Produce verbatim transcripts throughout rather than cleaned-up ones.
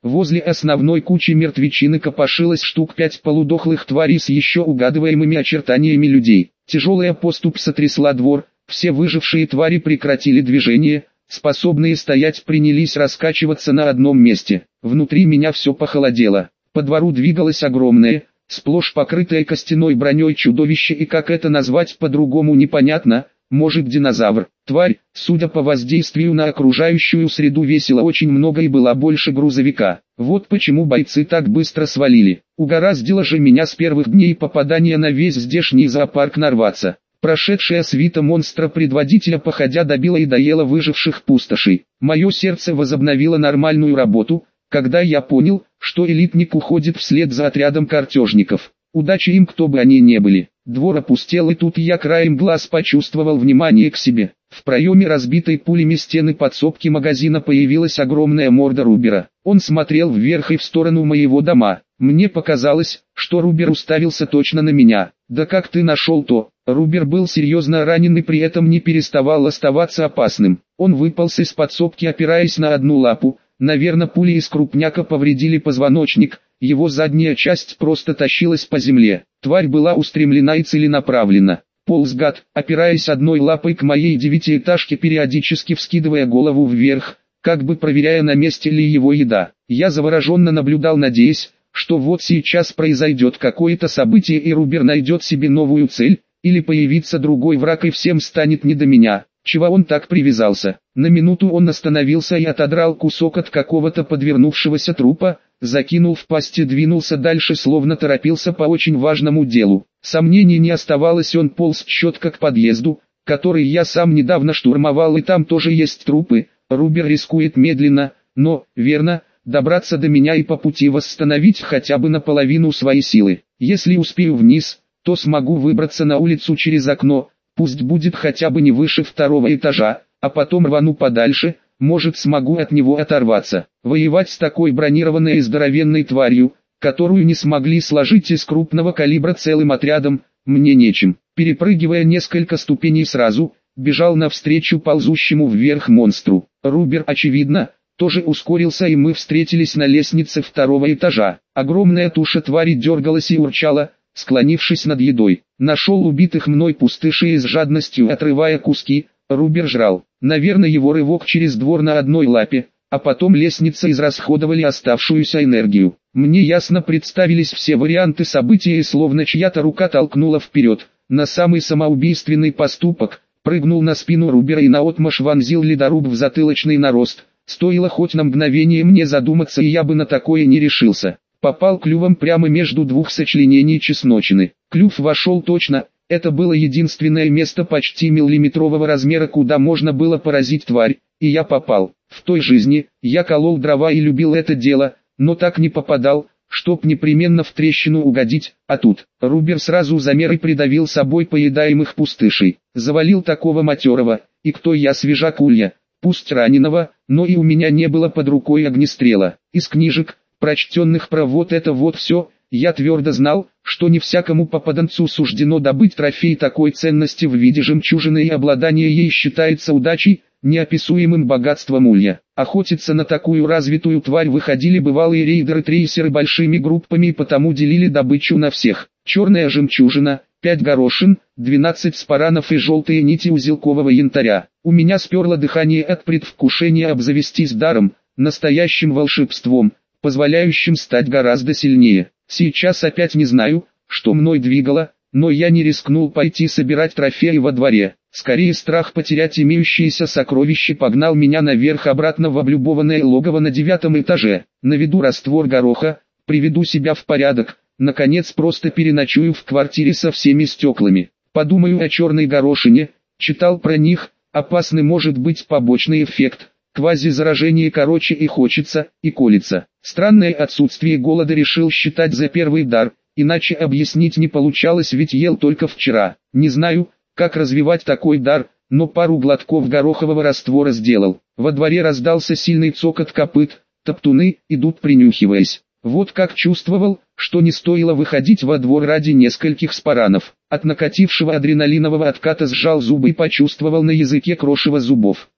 Возле основной кучи мертвечины копошилось штук пять полудохлых тварей с еще угадываемыми очертаниями людей. Тяжелая поступь сотрясла двор, все выжившие твари прекратили движение, способные стоять принялись раскачиваться на одном месте. Внутри меня все похолодело. По двору двигалось огромное, сплошь покрытое костяной броней чудовище, и как это назвать по-другому непонятно, может динозавр. Тварь, судя по воздействию на окружающую среду, весила очень много и была больше грузовика. Вот почему бойцы так быстро свалили. Угораздило же меня с первых дней попадания на весь здешний зоопарк нарваться. Прошедшая свита монстра-предводителя походя добила и доела выживших пустошей. Мое сердце возобновило нормальную работу, когда я понял, что элитник уходит вслед за отрядом картежников. Удачи им, кто бы они ни были. Двор опустел, и тут я краем глаз почувствовал внимание к себе. В проеме разбитой пулями стены подсобки магазина появилась огромная морда Рубера. Он смотрел вверх и в сторону моего дома. Мне показалось, что Рубер уставился точно на меня. «Да как ты нашел то?» Рубер был серьезно ранен и при этом не переставал оставаться опасным. Он выполз из подсобки, опираясь на одну лапу. Наверное, пули из крупняка повредили позвоночник. Его задняя часть просто тащилась по земле. Тварь была устремлена и целенаправлена. Полз гад, опираясь одной лапой к моей девятиэтажке, периодически вскидывая голову вверх, как бы проверяя, на месте ли его еда. Я завороженно наблюдал, надеясь, что вот сейчас произойдет какое-то событие и Рубер найдет себе новую цель, или появится другой враг и всем станет не до меня. Чего он так привязался? На минуту он остановился и отодрал кусок от какого-то подвернувшегося трупа, закинул в пасть и двинулся дальше, словно торопился по очень важному делу. Сомнений не оставалось, он полз четко к подъезду, который я сам недавно штурмовал, и там тоже есть трупы. Рубер рискует медленно, но, верно, добраться до меня и по пути восстановить хотя бы наполовину свои силы. Если успею вниз, то смогу выбраться на улицу через окно, пусть будет хотя бы не выше второго этажа, а потом рвану подальше, может смогу от него оторваться. Воевать с такой бронированной и здоровенной тварью, которую не смогли сложить из крупного калибра целым отрядом, мне нечем. Перепрыгивая несколько ступеней сразу, бежал навстречу ползущему вверх монстру. Рубер, очевидно, тоже ускорился, и мы встретились на лестнице второго этажа. Огромная туша твари дергалась и урчала, склонившись над едой. Нашел убитых мной пустышей и с жадностью отрывая куски, Рубер жрал. Наверное, его рывок через двор на одной лапе, а потом лестница израсходовали оставшуюся энергию. Мне ясно представились все варианты событий, и словно чья-то рука толкнула вперед, на самый самоубийственный поступок, прыгнул на спину Рубера и наотмашь вонзил ледоруб в затылочный нарост. Стоило хоть на мгновение мне задуматься, и я бы на такое не решился. Попал клювом прямо между двух сочленений чесночины. Клюв вошел точно, это было единственное место почти миллиметрового размера, куда можно было поразить тварь, и я попал. В той жизни, я колол дрова и любил это дело, но так не попадал, чтоб непременно в трещину угодить, а тут, Рубер сразу замер и придавил собой поедаемых пустышей. Завалил такого матерого, и кто я, свежак улья, пусть раненого, но и у меня не было под рукой огнестрела. Из книжек, прочтенных про вот это вот все, я твердо знал, что не всякому попаданцу суждено добыть трофей такой ценности в виде жемчужины, и обладание ей считается удачей, неописуемым богатством улья. Охотиться на такую развитую тварь выходили бывалые рейдеры-трейсеры большими группами и потому делили добычу на всех. Черная жемчужина, пять горошин, двенадцать спаранов и желтые нити узелкового янтаря. У меня сперло дыхание от предвкушения обзавестись даром, настоящим волшебством, позволяющим стать гораздо сильнее. Сейчас опять не знаю, что мной двигало, но я не рискнул пойти собирать трофеи во дворе. Скорее страх потерять имеющиеся сокровища погнал меня наверх обратно в облюбованное логово на девятом этаже. Наведу раствор гороха, приведу себя в порядок, наконец просто переночую в квартире со всеми стеклами. Подумаю о черной горошине, читал про них, опасный может быть побочный эффект. Квазизаражение, короче, и хочется, и колется. Странное отсутствие голода решил считать за первый дар, иначе объяснить не получалось, ведь ел только вчера. Не знаю, как развивать такой дар, но пару глотков горохового раствора сделал. Во дворе раздался сильный цокот копыт, топтуны идут принюхиваясь. Вот как чувствовал, что не стоило выходить во двор ради нескольких спаранов. От накатившего адреналинового отката сжал зубы и почувствовал на языке крошево зубов.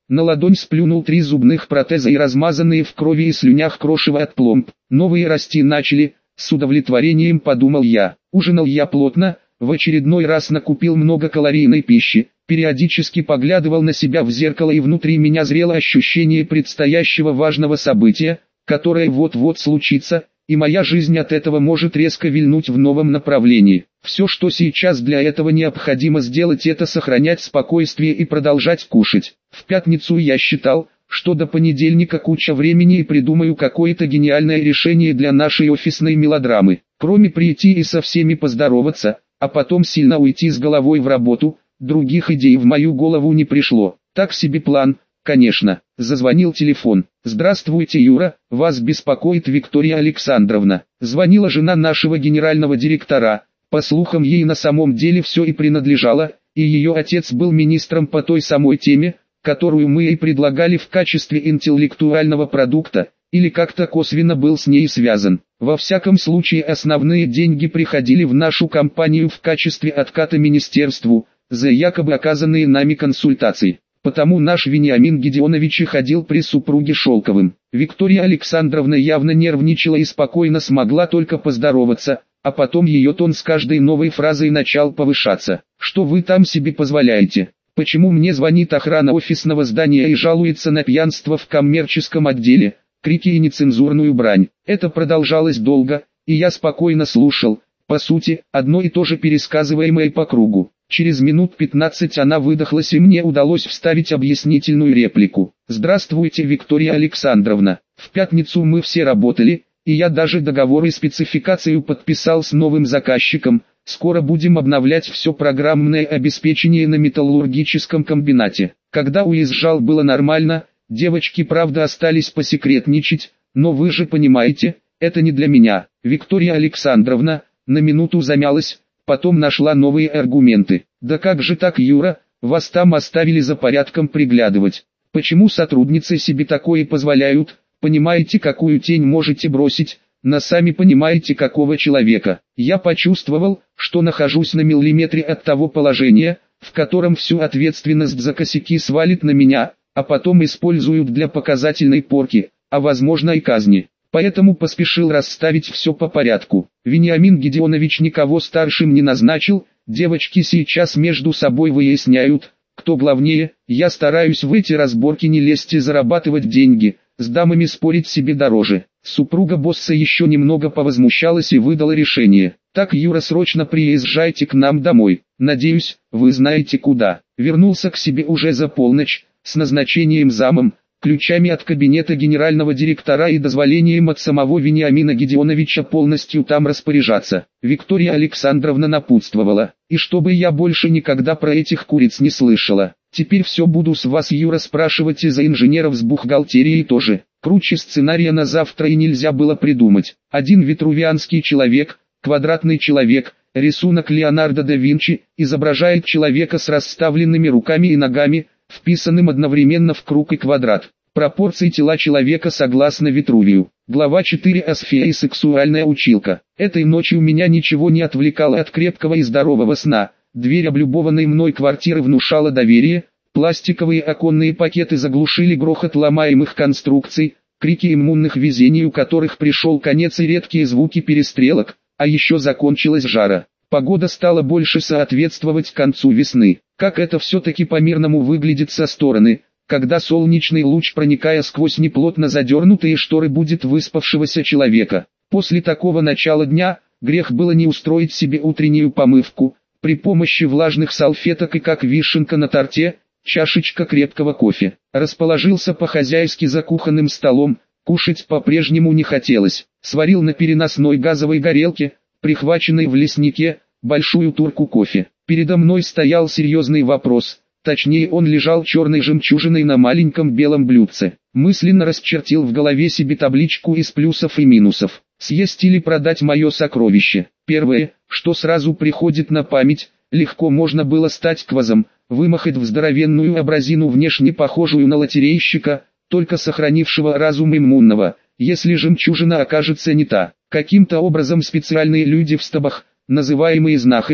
На ладонь сплюнул три зубных протеза и размазанные в крови и слюнях крошево от пломб. Новые расти начали, с удовлетворением подумал я. Ужинал я плотно, в очередной раз накупил много калорийной пищи, периодически поглядывал на себя в зеркало, и внутри меня зрело ощущение предстоящего важного события, которое вот-вот случится, и моя жизнь от этого может резко вильнуть в новом направлении. Все, что сейчас для этого необходимо сделать, это сохранять спокойствие и продолжать кушать. В пятницу я считал, что до понедельника куча времени и придумаю какое-то гениальное решение для нашей офисной мелодрамы. Кроме прийти и со всеми поздороваться, а потом сильно уйти с головой в работу, других идей в мою голову не пришло. Так себе план, конечно. Зазвонил телефон. «Здравствуйте, Юра, вас беспокоит Виктория Александровна». Звонила жена нашего генерального директора. По слухам, ей на самом деле все и принадлежало, и ее отец был министром по той самой теме, которую мы ей предлагали в качестве интеллектуального продукта, или как-то косвенно был с ней связан. Во всяком случае, основные деньги приходили в нашу компанию в качестве отката министерству, за якобы оказанные нами консультации. Потому наш Вениамин Гедеонович и ходил при супруге Шелковым. Виктория Александровна явно нервничала и спокойно смогла только поздороваться, а потом ее тон с каждой новой фразой начал повышаться. «Что вы там себе позволяете? Почему мне звонит охрана офисного здания и жалуется на пьянство в коммерческом отделе?» Крики и нецензурную брань. Это продолжалось долго, и я спокойно слушал, по сути, одно и то же пересказываемое по кругу. Через минут пятнадцать она выдохлась, и мне удалось вставить объяснительную реплику. «Здравствуйте, Виктория Александровна. В пятницу мы все работали, и я даже договор и спецификацию подписал с новым заказчиком. Скоро будем обновлять все программное обеспечение на металлургическом комбинате. Когда уезжал, было нормально, девочки правда остались посекретничать, но вы же понимаете, это не для меня». Виктория Александровна на минуту замялась, потом нашла новые аргументы. «Да как же так, Юра, вас там оставили за порядком приглядывать. Почему сотрудницы себе такое позволяют? Понимаете, какую тень можете бросить, на сами понимаете, какого человека». Я почувствовал, что нахожусь на миллиметре от того положения, в котором всю ответственность за косяки свалит на меня, а потом используют для показательной порки, а возможно и казни. Поэтому поспешил расставить все по порядку. Вениамин Гедеонович никого старшим не назначил, девочки сейчас между собой выясняют, кто главнее. Я стараюсь в эти разборки не лезть и зарабатывать деньги, с дамами спорить себе дороже. Супруга босса еще немного повозмущалась и выдала решение. «Так, Юра, срочно приезжайте к нам домой, надеюсь, вы знаете куда». Вернулся к себе уже за полночь, с назначением замом, ключами от кабинета генерального директора и дозволением от самого Вениамина Гедеоновича полностью там распоряжаться. Виктория Александровна напутствовала, и чтобы я больше никогда про этих куриц не слышала. Теперь все буду с вас, Юра, спрашивать, и за инженеров с бухгалтерией тоже. Круче сценария на завтра и нельзя было придумать. Один витрувианский человек, квадратный человек, рисунок Леонардо да Винчи, изображает человека с расставленными руками и ногами, вписанным одновременно в круг и квадрат. Пропорции тела человека согласно Витрувию. Глава четыре. Асфия и сексуальная училка. Этой ночью меня ничего не отвлекало от крепкого и здорового сна. Дверь облюбованной мной квартиры внушала доверие, пластиковые оконные пакеты заглушили грохот ломаемых конструкций, крики иммунных, везению которых пришел конец, и редкие звуки перестрелок, а еще закончилась жара. Погода стала больше соответствовать концу весны. Как это все-таки по-мирному выглядит со стороны, когда солнечный луч, проникая сквозь неплотно задернутые шторы, будет выспавшегося человека. После такого начала дня, грех было не устроить себе утреннюю помывку, при помощи влажных салфеток и, как вишенка на торте, чашечка крепкого кофе. Расположился по-хозяйски за кухонным столом, кушать по-прежнему не хотелось. Сварил на переносной газовой горелке, прихваченной в леснике, большую турку кофе. Передо мной стоял серьезный вопрос, точнее он лежал черной жемчужиной на маленьком белом блюдце. Мысленно расчертил в голове себе табличку из плюсов и минусов. Съесть или продать мое сокровище. Первое, что сразу приходит на память, легко можно было стать квазом, вымахать в здоровенную абразину, внешне похожую на лотерейщика, только сохранившего разум иммунного, если жемчужина окажется не та. Каким-то образом специальные люди в стабах, называемые знахари,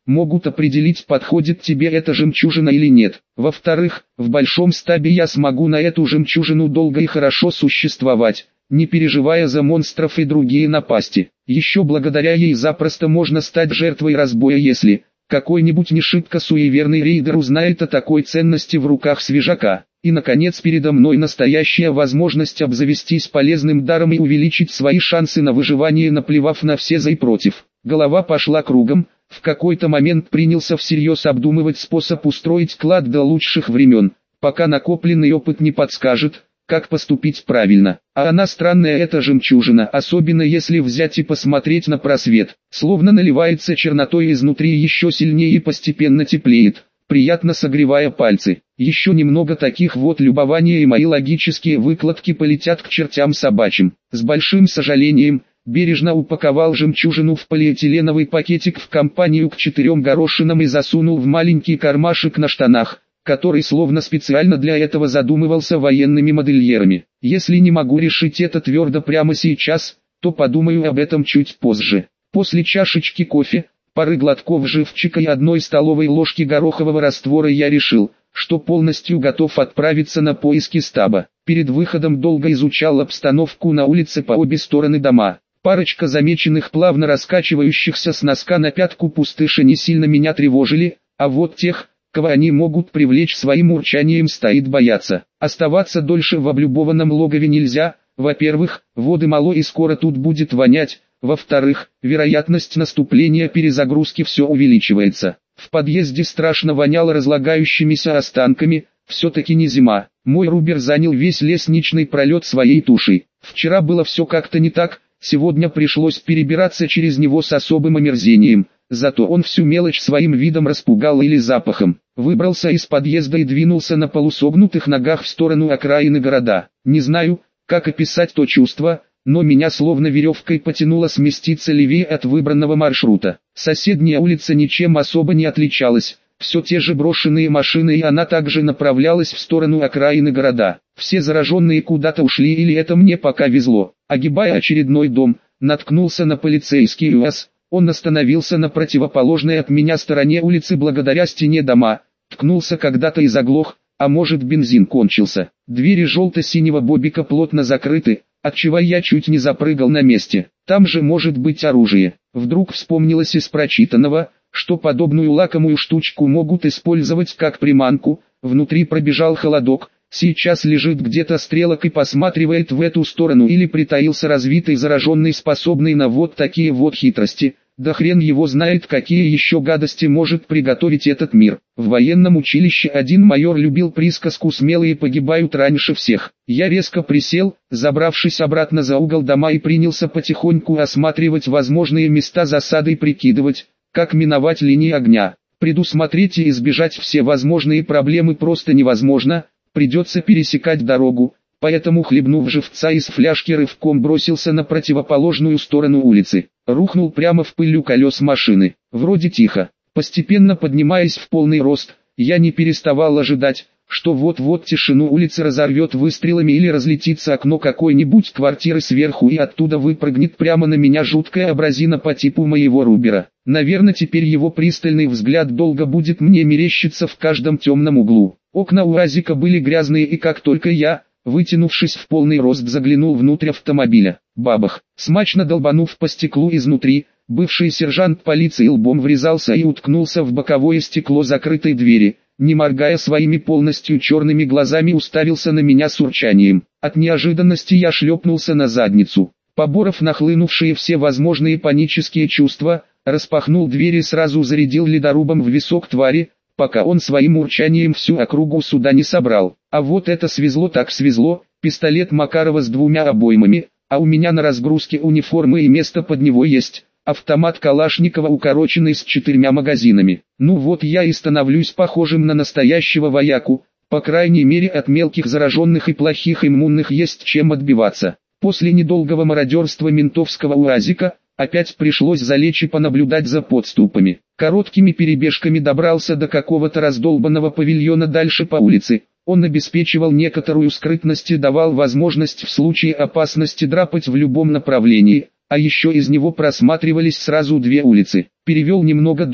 могут определить, подходит тебе эта жемчужина или нет. Во-вторых, в большом стабе я смогу на эту жемчужину долго и хорошо существовать, не переживая за монстров и другие напасти. Еще благодаря ей запросто можно стать жертвой разбоя, если какой-нибудь не шибко суеверный рейдер узнает о такой ценности в руках свежака. И наконец передо мной настоящая возможность обзавестись полезным даром и увеличить свои шансы на выживание, наплевав на все за и против. Голова пошла кругом, в какой-то момент принялся всерьез обдумывать способ устроить клад до лучших времен, пока накопленный опыт не подскажет, как поступить правильно. А она странная эта жемчужина, особенно если взять и посмотреть на просвет, словно наливается чернотой изнутри еще сильнее и постепенно теплеет, приятно согревая пальцы. Еще немного таких вот любования и мои логические выкладки полетят к чертям собачьим. С большим сожалением, бережно упаковал жемчужину в полиэтиленовый пакетик в компанию к четырем горошинам и засунул в маленький кармашек на штанах, который словно специально для этого задумывался военными модельерами. Если не могу решить это твердо прямо сейчас, то подумаю об этом чуть позже. После чашечки кофе, пары глотков живчика и одной столовой ложки горохового раствора я решил, что полностью готов отправиться на поиски стаба. Перед выходом долго изучал обстановку на улице по обе стороны дома. Парочка замеченных плавно раскачивающихся с носка на пятку пустыши не сильно меня тревожили, а вот тех, кого они могут привлечь своим урчанием, стоит бояться. Оставаться дольше в облюбованном логове нельзя. Во-первых, воды мало и скоро тут будет вонять. Во-вторых, вероятность наступления перезагрузки все увеличивается. В подъезде страшно воняло разлагающимися останками, все-таки не зима. Мой Рубер занял весь лестничный пролет своей тушей. Вчера было все как-то не так, сегодня пришлось перебираться через него с особым омерзением. Зато он всю мелочь своим видом распугал или запахом. Выбрался из подъезда и двинулся на полусогнутых ногах в сторону окраины города. Не знаю, как описать то чувство, но меня словно веревкой потянуло сместиться левее от выбранного маршрута. Соседняя улица ничем особо не отличалась, все те же брошенные машины, и она также направлялась в сторону окраины города. Все зараженные куда-то ушли, или это мне пока везло. Огибая очередной дом, наткнулся на полицейский УАЗ. Он остановился на противоположной от меня стороне улицы благодаря стене дома, ткнулся когда-то и заглох, а может бензин кончился. Двери желто-синего бобика плотно закрыты, отчего я чуть не запрыгал на месте. Там же может быть оружие. Вдруг вспомнилось из прочитанного, что подобную лакомую штучку могут использовать как приманку. Внутри пробежал холодок. Сейчас лежит где-то стрелок и посматривает в эту сторону, или притаился развитый зараженный, способный на вот такие вот хитрости. Да хрен его знает, какие еще гадости может приготовить этот мир. В военном училище один майор любил присказку «смелые погибают раньше всех». Я резко присел, забравшись обратно за угол дома, и принялся потихоньку осматривать возможные места засады и прикидывать, как миновать линии огня. Предусмотреть и избежать все возможные проблемы просто невозможно. Придется пересекать дорогу, поэтому, хлебнув живца из фляжки, рывком бросился на противоположную сторону улицы. Рухнул прямо в пыль у колес машины. Вроде тихо. Постепенно поднимаясь в полный рост, я не переставал ожидать, что вот-вот тишину улицы разорвет выстрелами или разлетится окно какой-нибудь квартиры сверху, и оттуда выпрыгнет прямо на меня жуткая абразина по типу моего Рубера. Наверное, теперь его пристальный взгляд долго будет мне мерещиться в каждом темном углу. Окна УАЗика были грязные, и как только я, вытянувшись в полный рост, заглянул внутрь автомобиля, бабах, смачно долбанув по стеклу изнутри, бывший сержант полиции лбом врезался и уткнулся в боковое стекло закрытой двери, не моргая своими полностью черными глазами, уставился на меня с урчанием. От неожиданности я шлепнулся на задницу. Поборов нахлынувшие все возможные панические чувства, распахнул дверь и сразу зарядил ледорубом в висок твари, пока он своим урчанием всю округу сюда не собрал. А вот это свезло так свезло, пистолет Макарова с двумя обоймами, а у меня на разгрузке униформы и место под него есть. Автомат Калашникова укороченный с четырьмя магазинами. Ну вот я и становлюсь похожим на настоящего вояку, по крайней мере от мелких зараженных и плохих иммунных есть чем отбиваться. После недолгого мародерства ментовского УАЗика, опять пришлось залечь и понаблюдать за подступами. Короткими перебежками добрался до какого-то раздолбанного павильона дальше по улице. Он обеспечивал некоторую скрытность и давал возможность в случае опасности драпать в любом направлении, а еще из него просматривались сразу две улицы. Перевел немного дух,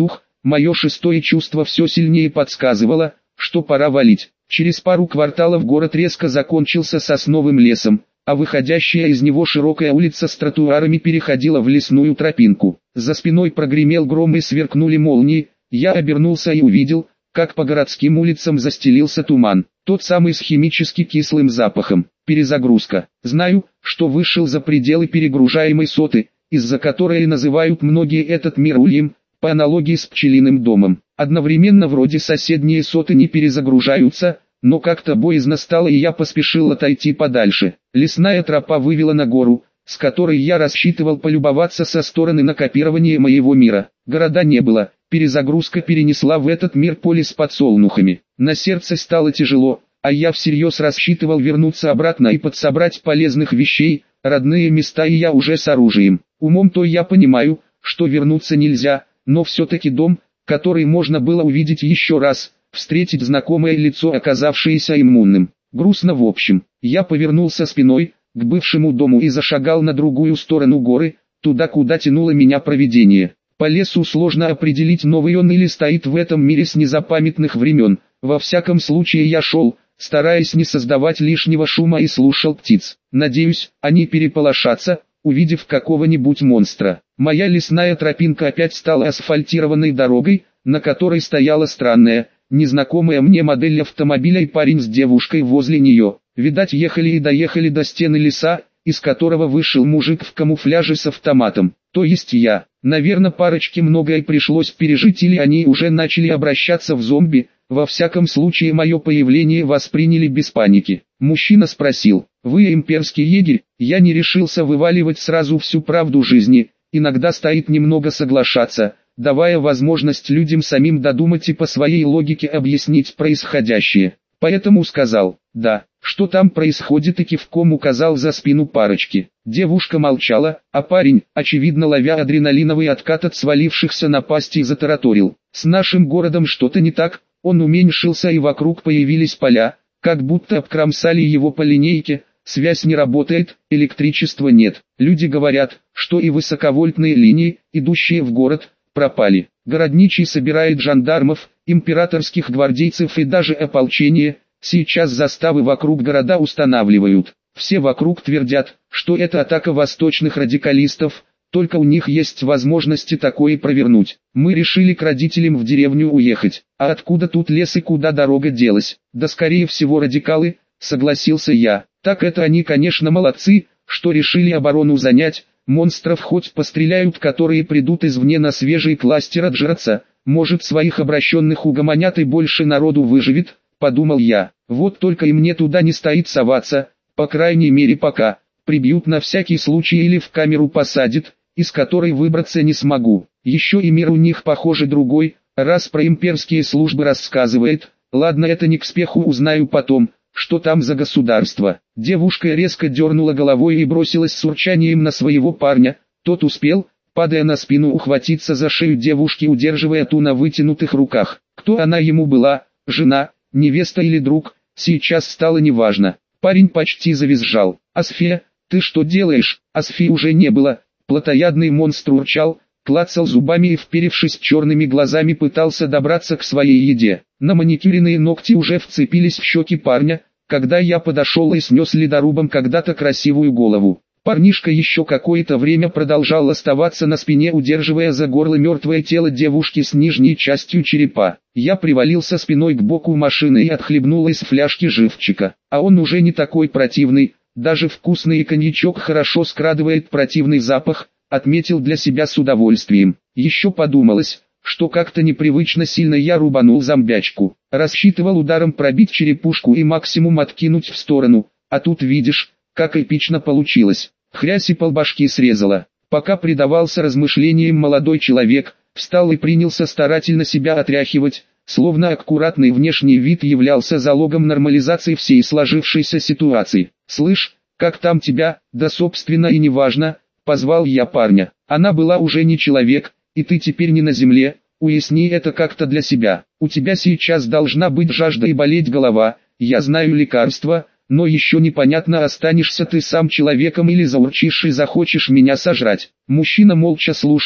Мое шестое чувство все сильнее подсказывало, что пора валить. Через пару кварталов город резко закончился сосновым лесом, а выходящая из него широкая улица с тротуарами переходила в лесную тропинку. За спиной прогремел гром и сверкнули молнии. Я обернулся и увидел, как по городским улицам застелился туман, тот самый с химически кислым запахом. Перезагрузка. Знаю, что вышел за пределы перегружаемой соты, из-за которой называют многие этот мир ульем, по аналогии с пчелиным домом. Одновременно вроде соседние соты не перезагружаются, но как-то боязно стало и я поспешил отойти подальше. Лесная тропа вывела на гору, с которой я рассчитывал полюбоваться со стороны накопирования моего мира. Города не было, перезагрузка перенесла в этот мир поле с подсолнухами. На сердце стало тяжело, а я всерьез рассчитывал вернуться обратно и подсобрать полезных вещей, родные места и я уже с оружием. Умом-то я понимаю, что вернуться нельзя, но все-таки дом, который можно было увидеть еще раз, встретить знакомое лицо, оказавшееся иммунным. Грустно в общем. Я повернулся спиной к бывшему дому и зашагал на другую сторону горы, туда, куда тянуло меня провидение. По лесу сложно определить, новый он или стоит в этом мире с незапамятных времен. Во всяком случае я шел, стараясь не создавать лишнего шума, и слушал птиц. Надеюсь, они переполошатся, увидев какого-нибудь монстра. Моя лесная тропинка опять стала асфальтированной дорогой, на которой стояла странная, незнакомая мне модель автомобиля и парень с девушкой возле нее. Видать, ехали и доехали до стены леса, из которого вышел мужик в камуфляже с автоматом, то есть я. Наверное, парочке многое пришлось пережить, или они уже начали обращаться в зомби. Во всяком случае, мое появление восприняли без паники. Мужчина спросил: «Вы имперский егерь?» Я не решился вываливать сразу всю правду жизни, иногда стоит немного соглашаться, давая возможность людям самим додумать и по своей логике объяснить происходящее. Поэтому сказал: «Да». Что там происходит, и кивком указал за спину парочки. Девушка молчала, а парень, очевидно ловя адреналиновый откат от свалившихся напастей, затараторил: «С нашим городом что-то не так, он уменьшился и вокруг появились поля, как будто обкромсали его по линейке, связь не работает, электричества нет. Люди говорят, что и высоковольтные линии, идущие в город, пропали. Городничий собирает жандармов, императорских гвардейцев и даже ополчение. Сейчас заставы вокруг города устанавливают. Все вокруг твердят, что это атака восточных радикалистов, только у них есть возможности такое провернуть. Мы решили к родителям в деревню уехать. А откуда тут лес и куда дорога делась? Да скорее всего радикалы», — согласился я. «Так это они, конечно, молодцы, что решили оборону занять. Монстров хоть постреляют, которые придут извне на свежий кластер отжраться. Может, своих обращенных угомонят и больше народу выживет», — подумал я. «Вот только и мне туда не стоит соваться, по крайней мере пока. Прибьют на всякий случай или в камеру посадят, из которой выбраться не смогу. Еще и мир у них, похоже, другой, раз про имперские службы рассказывает. Ладно, это не к спеху, узнаю потом, что там за государство». Девушка резко дернула головой и бросилась с урчанием на своего парня. Тот успел, падая на спину, ухватиться за шею девушки, удерживая ту на вытянутых руках. Кто она ему была, жена, невеста или друг, сейчас стало неважно. Парень почти завизжал. «Асфия, ты что делаешь?» Асфи уже не было. Плотоядный монстр урчал, клацал зубами и, вперевшись черными глазами, пытался добраться к своей еде. На маникюренные ногти уже вцепились в щеки парня, когда я подошел и снес ледорубом когда-то красивую голову. Парнишка еще какое-то время продолжал оставаться на спине, удерживая за горло мертвое тело девушки с нижней частью черепа. Я привалился спиной к боку машины и отхлебнул из фляжки живчика. А он уже не такой противный, даже вкусный коньячок хорошо скрадывает противный запах, отметил для себя с удовольствием. Еще подумалось, что как-то непривычно сильно я рубанул зомбячку. Рассчитывал ударом пробить черепушку и максимум откинуть в сторону, а тут видишь, как эпично получилось. Хрясь и полбашки срезала. Пока предавался размышлениям молодой человек, встал и принялся старательно себя отряхивать, словно аккуратный внешний вид являлся залогом нормализации всей сложившейся ситуации. «Слышь, как там тебя?» «Да собственно и не важно», — позвал я парня. «Она была уже не человек, и ты теперь не на земле, уясни это как-то для себя. У тебя сейчас должна быть жажда и болеть голова, я знаю лекарства, но еще непонятно, останешься ты сам человеком или заурчишь и захочешь меня сожрать». Мужчина молча слушал,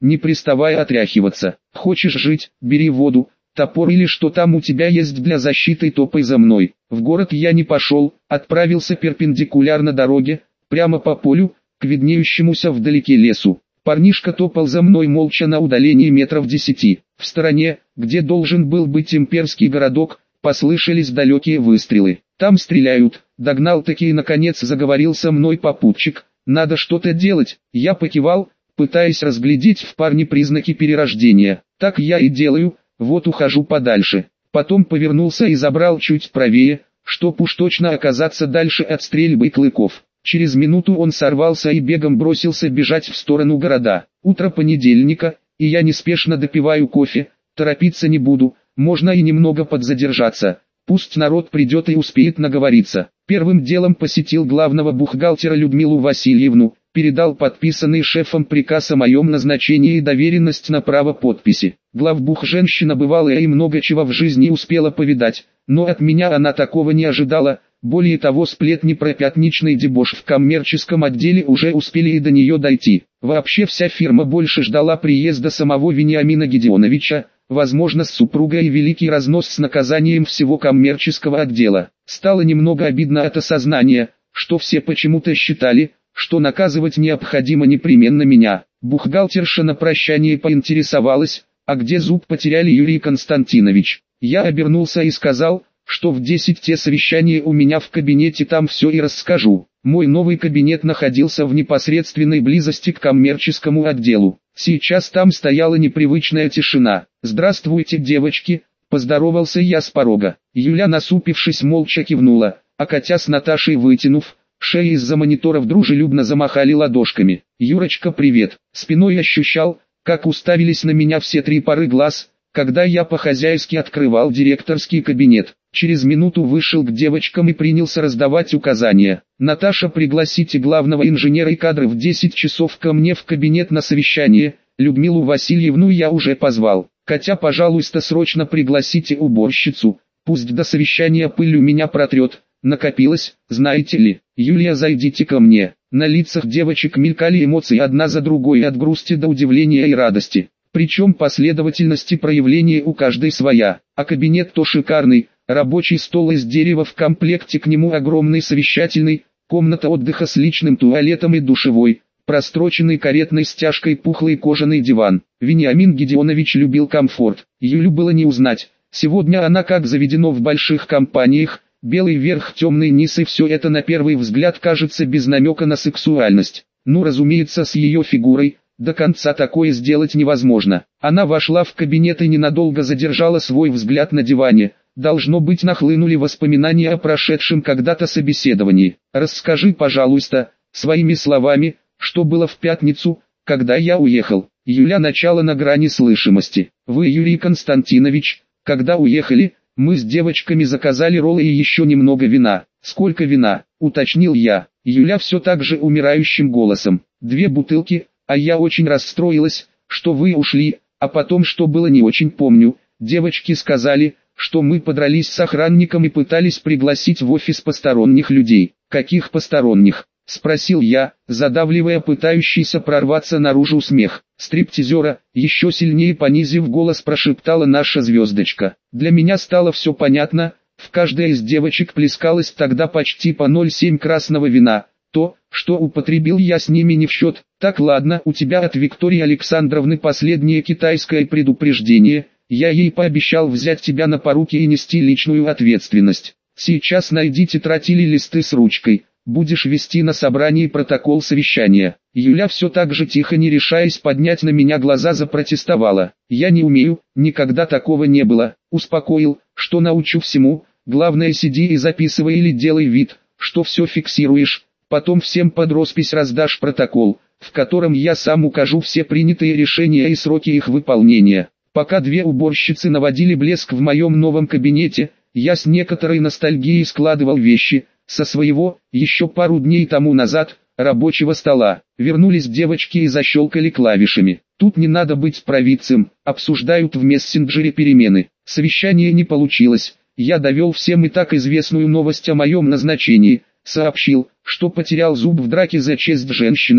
не приставая отряхиваться. Хочешь жить, бери воду, топор или что там у тебя есть для защиты, топай за мной. В город я не пошел, отправился перпендикулярно дороге, прямо по полю, к виднеющемуся вдалеке лесу. Парнишка топал за мной молча на удалении метров десяти. В стороне, где должен был быть имперский городок, послышались далекие выстрелы. Там стреляют. Догнал-таки и наконец заговорил со мной попутчик. Надо что-то делать. Я покивал, пытаясь разглядеть в парне признаки перерождения. Так я и делаю, вот ухожу подальше. Потом повернулся и забрал чуть правее, чтоб уж точно оказаться дальше от стрельбы клыков. Через минуту он сорвался и бегом бросился бежать в сторону города. Утро понедельника, и я неспешно допиваю кофе, торопиться не буду, можно и немного подзадержаться. Пусть народ придет и успеет наговориться. Первым делом посетил главного бухгалтера Людмилу Васильевну, передал подписанный шефом приказ о моем назначении и доверенность на право подписи. Главбух женщина бывалая и много чего в жизни успела повидать, но от меня она такого не ожидала. Более того, сплетни про пятничный дебош в коммерческом отделе уже успели и до нее дойти. Вообще вся фирма больше ждала приезда самого Вениамина Гедеоновича, возможно с супругой, и великий разнос с наказанием всего коммерческого отдела. Стало немного обидно от осознания, что все почему-то считали, что наказывать необходимо непременно меня. Бухгалтерша на прощание поинтересовалась, а где зуб потеряли Юрий Константинович. Я обернулся и сказал, что в десять те совещание у меня в кабинете, там все и расскажу. Мой новый кабинет находился в непосредственной близости к коммерческому отделу. Сейчас там стояла непривычная тишина. «Здравствуйте, девочки», — поздоровался я с порога. Юля, насупившись, молча кивнула, а Катя с Наташей, вытянув шеи из-за мониторов, дружелюбно замахали ладошками. «Юрочка, привет». Спиной ощущал, как уставились на меня все три пары глаз, когда я по-хозяйски открывал директорский кабинет. Через минуту вышел к девочкам и принялся раздавать указания. «Наташа, пригласите главного инженера и кадров в десять часов ко мне в кабинет на совещание. Людмилу Васильевну я уже позвал. Катя, пожалуйста, срочно пригласите уборщицу, пусть до совещания пыль у меня протрет, накопилось, знаете ли. Юлия, зайдите ко мне». На лицах девочек мелькали эмоции одна за другой, от грусти до удивления и радости. Причем последовательности проявления у каждой своя, а кабинет-то шикарный. Рабочий стол из дерева, в комплекте к нему огромный совещательный, комната отдыха с личным туалетом и душевой, простроченный каретной стяжкой пухлый кожаный диван. Вениамин Гедеонович любил комфорт, Юлю было не узнать. Сегодня она, как заведено в больших компаниях, белый верх, темный низ, и все это на первый взгляд кажется без намека на сексуальность. Ну, разумеется, с ее фигурой до конца такое сделать невозможно. Она вошла в кабинет и ненадолго задержала свой взгляд на диване. Должно быть, нахлынули воспоминания о прошедшем когда-то собеседовании. «Расскажи, пожалуйста, своими словами, что было в пятницу, когда я уехал». Юля, начало на грани слышимости. «Вы, Юрий Константинович, когда уехали, мы с девочками заказали роллы и еще немного вина». «Сколько вина?» — уточнил я. Юля все так же умирающим голосом. «Две бутылки, а я очень расстроилась, что вы ушли, а потом что было не очень помню. Девочки сказали, что мы подрались с охранником и пытались пригласить в офис посторонних людей». «Каких посторонних?» — спросил я, задавливая пытающийся прорваться наружу смех. «Стриптизера», — еще сильнее понизив голос, прошептала наша звездочка. Для меня стало все понятно, в каждой из девочек плескалось тогда почти по ноль семь красного вина. То, что употребил я, с ними не в счет. «Так, ладно, у тебя от Виктории Александровны последнее китайское предупреждение. Я ей пообещал взять тебя на поруки и нести личную ответственность. Сейчас найди тетрадь или листы с ручкой. Будешь вести на собрании протокол совещания». Юля, все так же тихо, не решаясь поднять на меня глаза, запротестовала. «Я не умею, никогда такого не было». Успокоил, что научу всему. Главное, сиди и записывай или делай вид, что все фиксируешь. Потом всем под роспись раздашь протокол, в котором я сам укажу все принятые решения и сроки их выполнения. Пока две уборщицы наводили блеск в моем новом кабинете, я с некоторой ностальгией складывал вещи со своего, еще пару дней тому назад, рабочего стола. Вернулись девочки и защелкали клавишами. Тут не надо быть провидцем, обсуждают в мессенджере перемены. Совещание не получилось. Я довел всем и так известную новость о моем назначении. Сообщил, что потерял зуб в драке за честь женщины,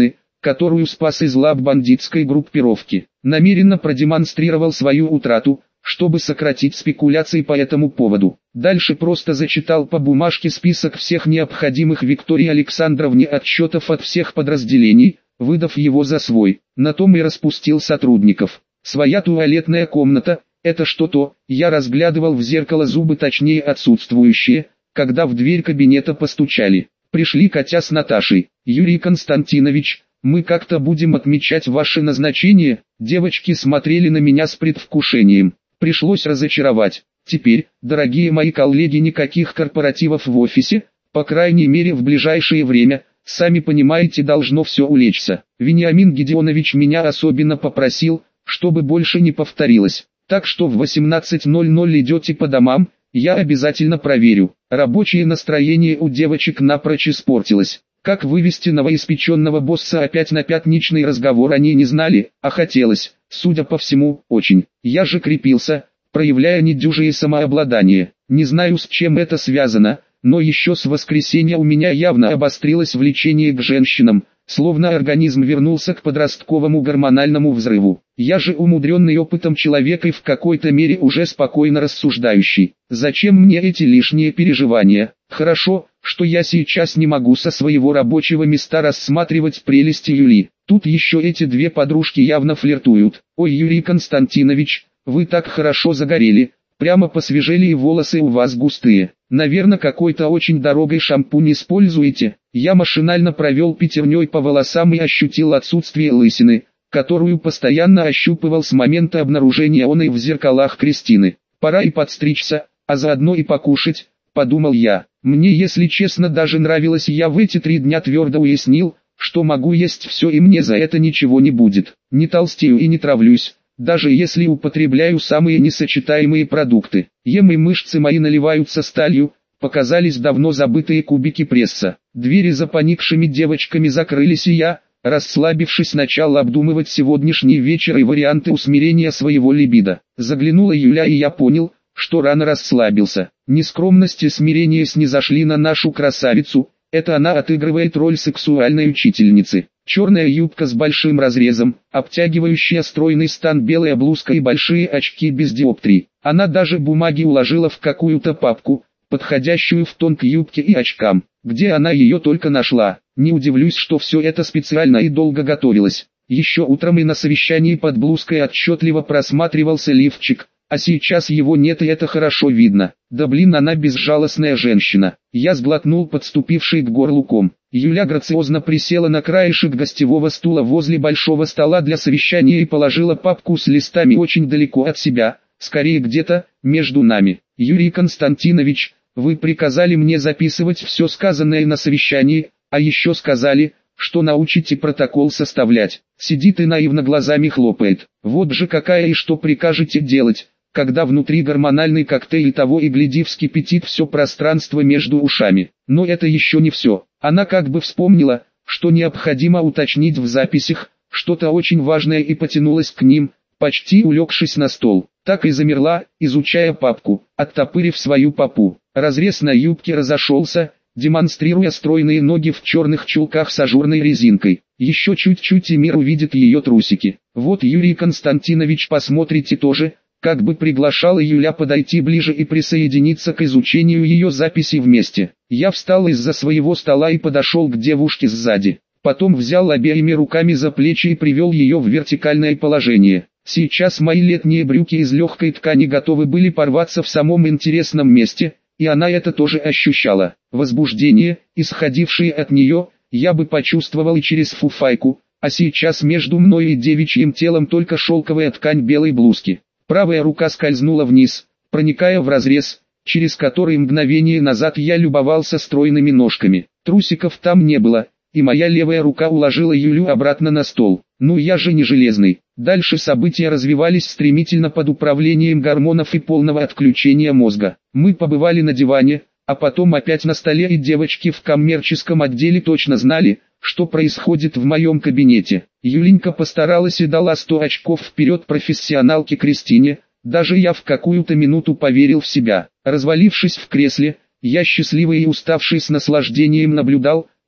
которую спас из лап бандитской группировки. Намеренно продемонстрировал свою утрату, чтобы сократить спекуляции по этому поводу. Дальше просто зачитал по бумажке список всех необходимых Виктории Александровне отчетов от всех подразделений, выдав его за свой. На том и распустил сотрудников. Своя туалетная комната – это что-то, я разглядывал в зеркало зубы, точнее отсутствующие, когда в дверь кабинета постучали. Пришли Катя с Наташей. Юрий Константинович, мы как-то будем отмечать ваше назначение. Девочки смотрели на меня с предвкушением. Пришлось разочаровать. Теперь, дорогие мои коллеги, никаких корпоративов в офисе, по крайней мере в ближайшее время, сами понимаете, должно все улечься. Вениамин Гедеонович меня особенно попросил, чтобы больше не повторилось. Так что в восемнадцать ноль ноль идете по домам, я обязательно проверю. Рабочее настроение у девочек напрочь испортилось. Как вывести новоиспеченного босса опять на пятничный разговор они не знали, а хотелось, судя по всему, очень. Я же крепился, проявляя недюжие самообладание. Не знаю, с чем это связано, но еще с воскресенья у меня явно обострилось влечение к женщинам, словно организм вернулся к подростковому гормональному взрыву. Я же умудренный опытом человек и в какой-то мере уже спокойно рассуждающий. Зачем мне эти лишние переживания? Хорошо, что я сейчас не могу со своего рабочего места рассматривать прелести Юли. Тут еще эти две подружки явно флиртуют. Ой, Юрий Константинович, вы так хорошо загорели, прямо посвежели и волосы у вас густые. Наверное, какой-то очень дорогой шампунь используете. Я машинально провел пятерней по волосам и ощутил отсутствие лысины, которую постоянно ощупывал с момента обнаружения оной в зеркалах Кристины. Пора и подстричься, а заодно и покушать, подумал я. Мне, если честно, даже нравилось, я в эти три дня твердо уяснил, что могу есть все и мне за это ничего не будет. Не толстею и не травлюсь, даже если употребляю самые несочетаемые продукты. Ем и мышцы мои наливаются сталью, показались давно забытые кубики пресса. Двери за поникшими девочками закрылись, и я, расслабившись, начал обдумывать сегодняшний вечер и варианты усмирения своего либидо. Заглянула Юля, и я понял, что рано расслабился. Нескромность и смирение снизошли на нашу красавицу, это она отыгрывает роль сексуальной учительницы. Черная юбка с большим разрезом, обтягивающая стройный стан, белая блузка и большие очки без диоптрий. Она даже бумаги уложила в какую-то папку, подходящую в тон к юбке и очкам. Где она ее только нашла? Не удивлюсь, что все это специально и долго готовилось. Еще утром и на совещании под блузкой отчетливо просматривался лифчик, а сейчас его нет, и это хорошо видно. Да блин, она безжалостная женщина. Я сглотнул подступивший к горлу ком. Юля грациозно присела на краешек гостевого стула возле большого стола для совещания и положила папку с листами очень далеко от себя, скорее где-то между нами. Юрий Константинович, вы приказали мне записывать все сказанное на совещании, а еще сказали, что научите протокол составлять. Сидит и наивно глазами хлопает. Вот же какая, и что прикажете делать, когда внутри гормональный коктейль, того и гляди вскипятит все пространство между ушами. Но это еще не все. Она как бы вспомнила, что необходимо уточнить в записях что-то очень важное, и потянулась к ним, почти улегшись на стол. Так и замерла, изучая папку, оттопырив свою попу. Разрез на юбке разошелся, демонстрируя стройные ноги в черных чулках с ажурной резинкой. Еще чуть-чуть и мир увидит ее трусики. Вот, Юрий Константинович, посмотрите тоже. Как бы приглашала Юля подойти ближе и присоединиться к изучению ее записи вместе. Я встал из-за своего стола и подошел к девушке сзади. Потом взял обеими руками за плечи и привел ее в вертикальное положение. Сейчас мои летние брюки из легкой ткани готовы были порваться в самом интересном месте, и она это тоже ощущала. Возбуждение, исходившее от нее, я бы почувствовал и через фуфайку, а сейчас между мной и девичьим телом только шелковая ткань белой блузки. Правая рука скользнула вниз, проникая в разрез, через который мгновение назад я любовался стройными ножками. Трусиков там не было, и моя левая рука уложила Юлю обратно на стол. Ну я же не железный. Дальше события развивались стремительно под управлением гормонов и полного отключения мозга. Мы побывали на диване, а потом опять на столе, и девочки в коммерческом отделе точно знали, что происходит в моем кабинете. Юленька постаралась и дала сто очков вперед профессионалке Кристине, даже я в какую-то минуту поверил в себя. Развалившись в кресле, я счастливый и уставший с наслаждением наблюдал,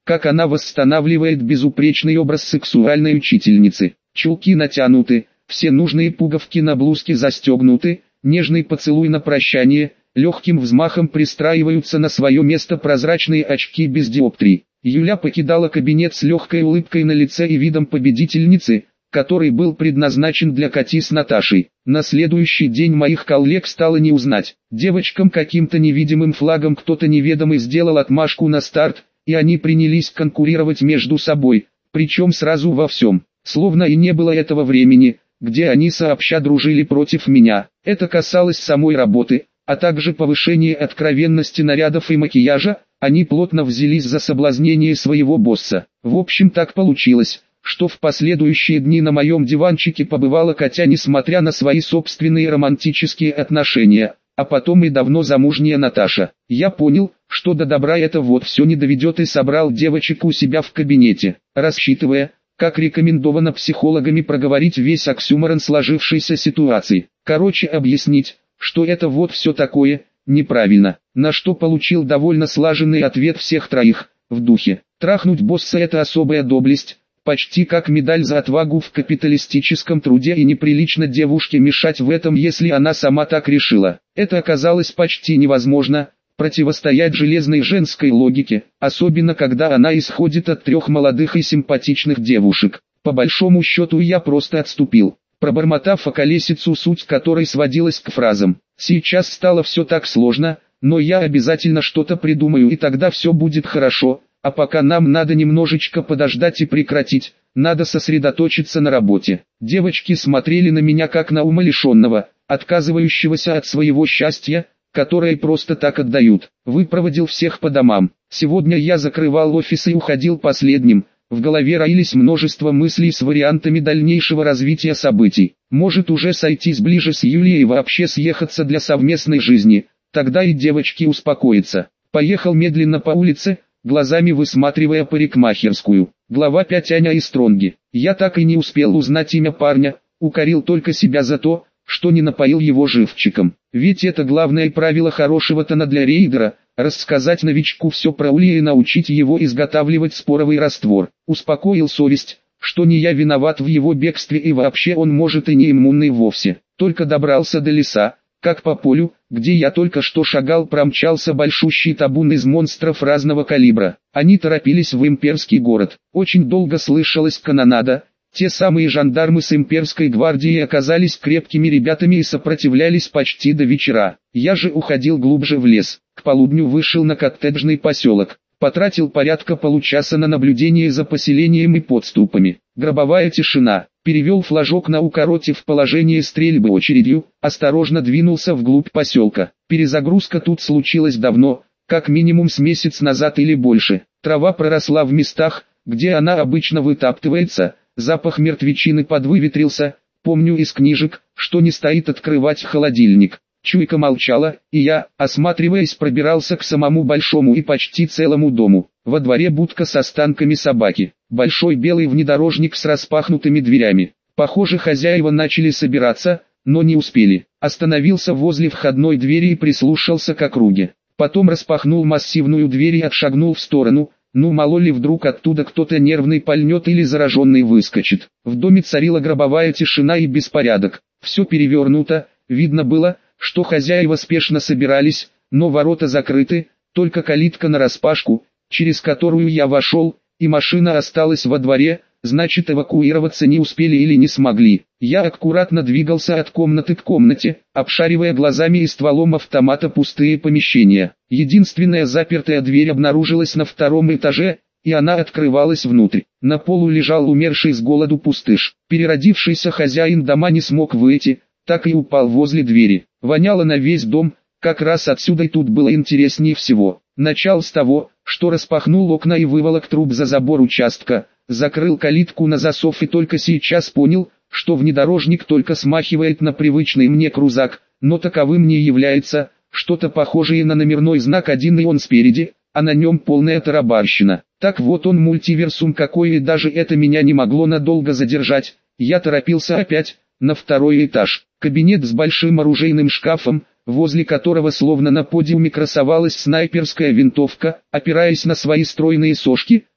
как она восстанавливает безупречный образ сексуальной учительницы. Чулки натянуты, все нужные пуговки на блузке застегнуты, нежный поцелуй на прощание, легким взмахом пристраиваются на свое место прозрачные очки без диоптрий. Юля покидала кабинет с легкой улыбкой на лице и видом победительницы, который был предназначен для Кати с Наташей. На следующий день моих коллег стало не узнать. Девочкам каким-то невидимым флагом кто-то неведомый сделал отмашку на старт, и они принялись конкурировать между собой, причем сразу во всем. Словно и не было этого времени, где они сообща дружили против меня. Это касалось самой работы, а также повышения откровенности нарядов и макияжа. Они плотно взялись за соблазнение своего босса. В общем, так получилось, что в последующие дни на моем диванчике побывала Катя, несмотря на свои собственные романтические отношения, а потом и давно замужняя Наташа. Я понял, что до добра это вот все не доведет, и собрал девочек у себя в кабинете, рассчитывая, как рекомендовано психологами, проговорить весь оксюморон сложившейся ситуации. Короче, объяснить, что это вот все такое неправильно, на что получил довольно слаженный ответ всех троих, в духе: трахнуть босса — это особая доблесть, почти как медаль за отвагу в капиталистическом труде, и неприлично девушке мешать в этом, если она сама так решила. Это оказалось почти невозможно, противостоять железной женской логике, особенно когда она исходит от трех молодых и симпатичных девушек. По большому счету я просто отступил, пробормотав околесицу, суть которой сводилась к фразам: «Сейчас стало все так сложно, но я обязательно что-то придумаю, и тогда все будет хорошо, а пока нам надо немножечко подождать и прекратить, надо сосредоточиться на работе». Девочки смотрели на меня как на умалишенного, отказывающегося от своего счастья, которое просто так отдают. Выпроводил всех по домам. Сегодня я закрывал офис и уходил последним. В голове роились множество мыслей с вариантами дальнейшего развития событий. Может уже сойтись ближе с Юлией и вообще съехаться для совместной жизни, тогда и девочки успокоятся. Поехал медленно по улице, глазами высматривая парикмахерскую. Глава пять. Аня и Стронги. Я так и не успел узнать имя парня, укорил только себя за то, что не напоил его живчиком. Ведь это главное правило хорошего тона для рейдера — рассказать новичку все про улья и научить его изготавливать споровый раствор. Успокоил совесть, что не я виноват в его бегстве, и вообще он может и не иммунный вовсе. Только добрался до леса, как по полю, где я только что шагал, промчался большущий табун из монстров разного калибра. Они торопились в имперский город. Очень долго слышалась канонада. Те самые жандармы с имперской гвардии оказались крепкими ребятами и сопротивлялись почти до вечера. Я же уходил глубже в лес. К полудню вышел на коттеджный поселок. Потратил порядка получаса на наблюдение за поселением и подступами. Гробовая тишина. Перевел флажок на укоротив положение стрельбы очередью, осторожно двинулся вглубь поселка. Перезагрузка тут случилась давно, как минимум с месяц назад или больше. Трава проросла в местах, где она обычно вытаптывается. Запах мертвечины подвыветрился. Помню из книжек, что не стоит открывать холодильник. Чуйка молчала, и я, осматриваясь, пробирался к самому большому и почти целому дому. Во дворе будка с останками собаки. Большой белый внедорожник с распахнутыми дверями. Похоже, хозяева начали собираться, но не успели. Остановился возле входной двери и прислушался к округе. Потом распахнул массивную дверь и отшагнул в сторону. Ну мало ли, вдруг оттуда кто-то нервный пальнет или зараженный выскочит. В доме царила гробовая тишина и беспорядок. Все перевернуто, видно было, что хозяева спешно собирались, но ворота закрыты, только калитка нараспашку, через которую я вошел, и машина осталась во дворе, значит эвакуироваться не успели или не смогли. Я аккуратно двигался от комнаты к комнате, обшаривая глазами и стволом автомата пустые помещения. Единственная запертая дверь обнаружилась на втором этаже, и она открывалась внутрь. На полу лежал умерший с голоду пустыш. Переродившийся хозяин дома не смог выйти, так и упал возле двери. Воняло на весь дом, как раз отсюда и тут было интереснее всего. Начал с того, что распахнул окна и выволок труп за забор участка, закрыл калитку на засов и только сейчас понял, что внедорожник только смахивает на привычный мне крузак, но таковым не является, что-то похожее на номерной знак один, и он спереди, а на нем полная тарабарщина. Так вот он мультиверсум какой, и даже это меня не могло надолго задержать. Я торопился опять, на второй этаж. Кабинет с большим оружейным шкафом, возле которого словно на подиуме красовалась снайперская винтовка. Опираясь на свои стройные сошки,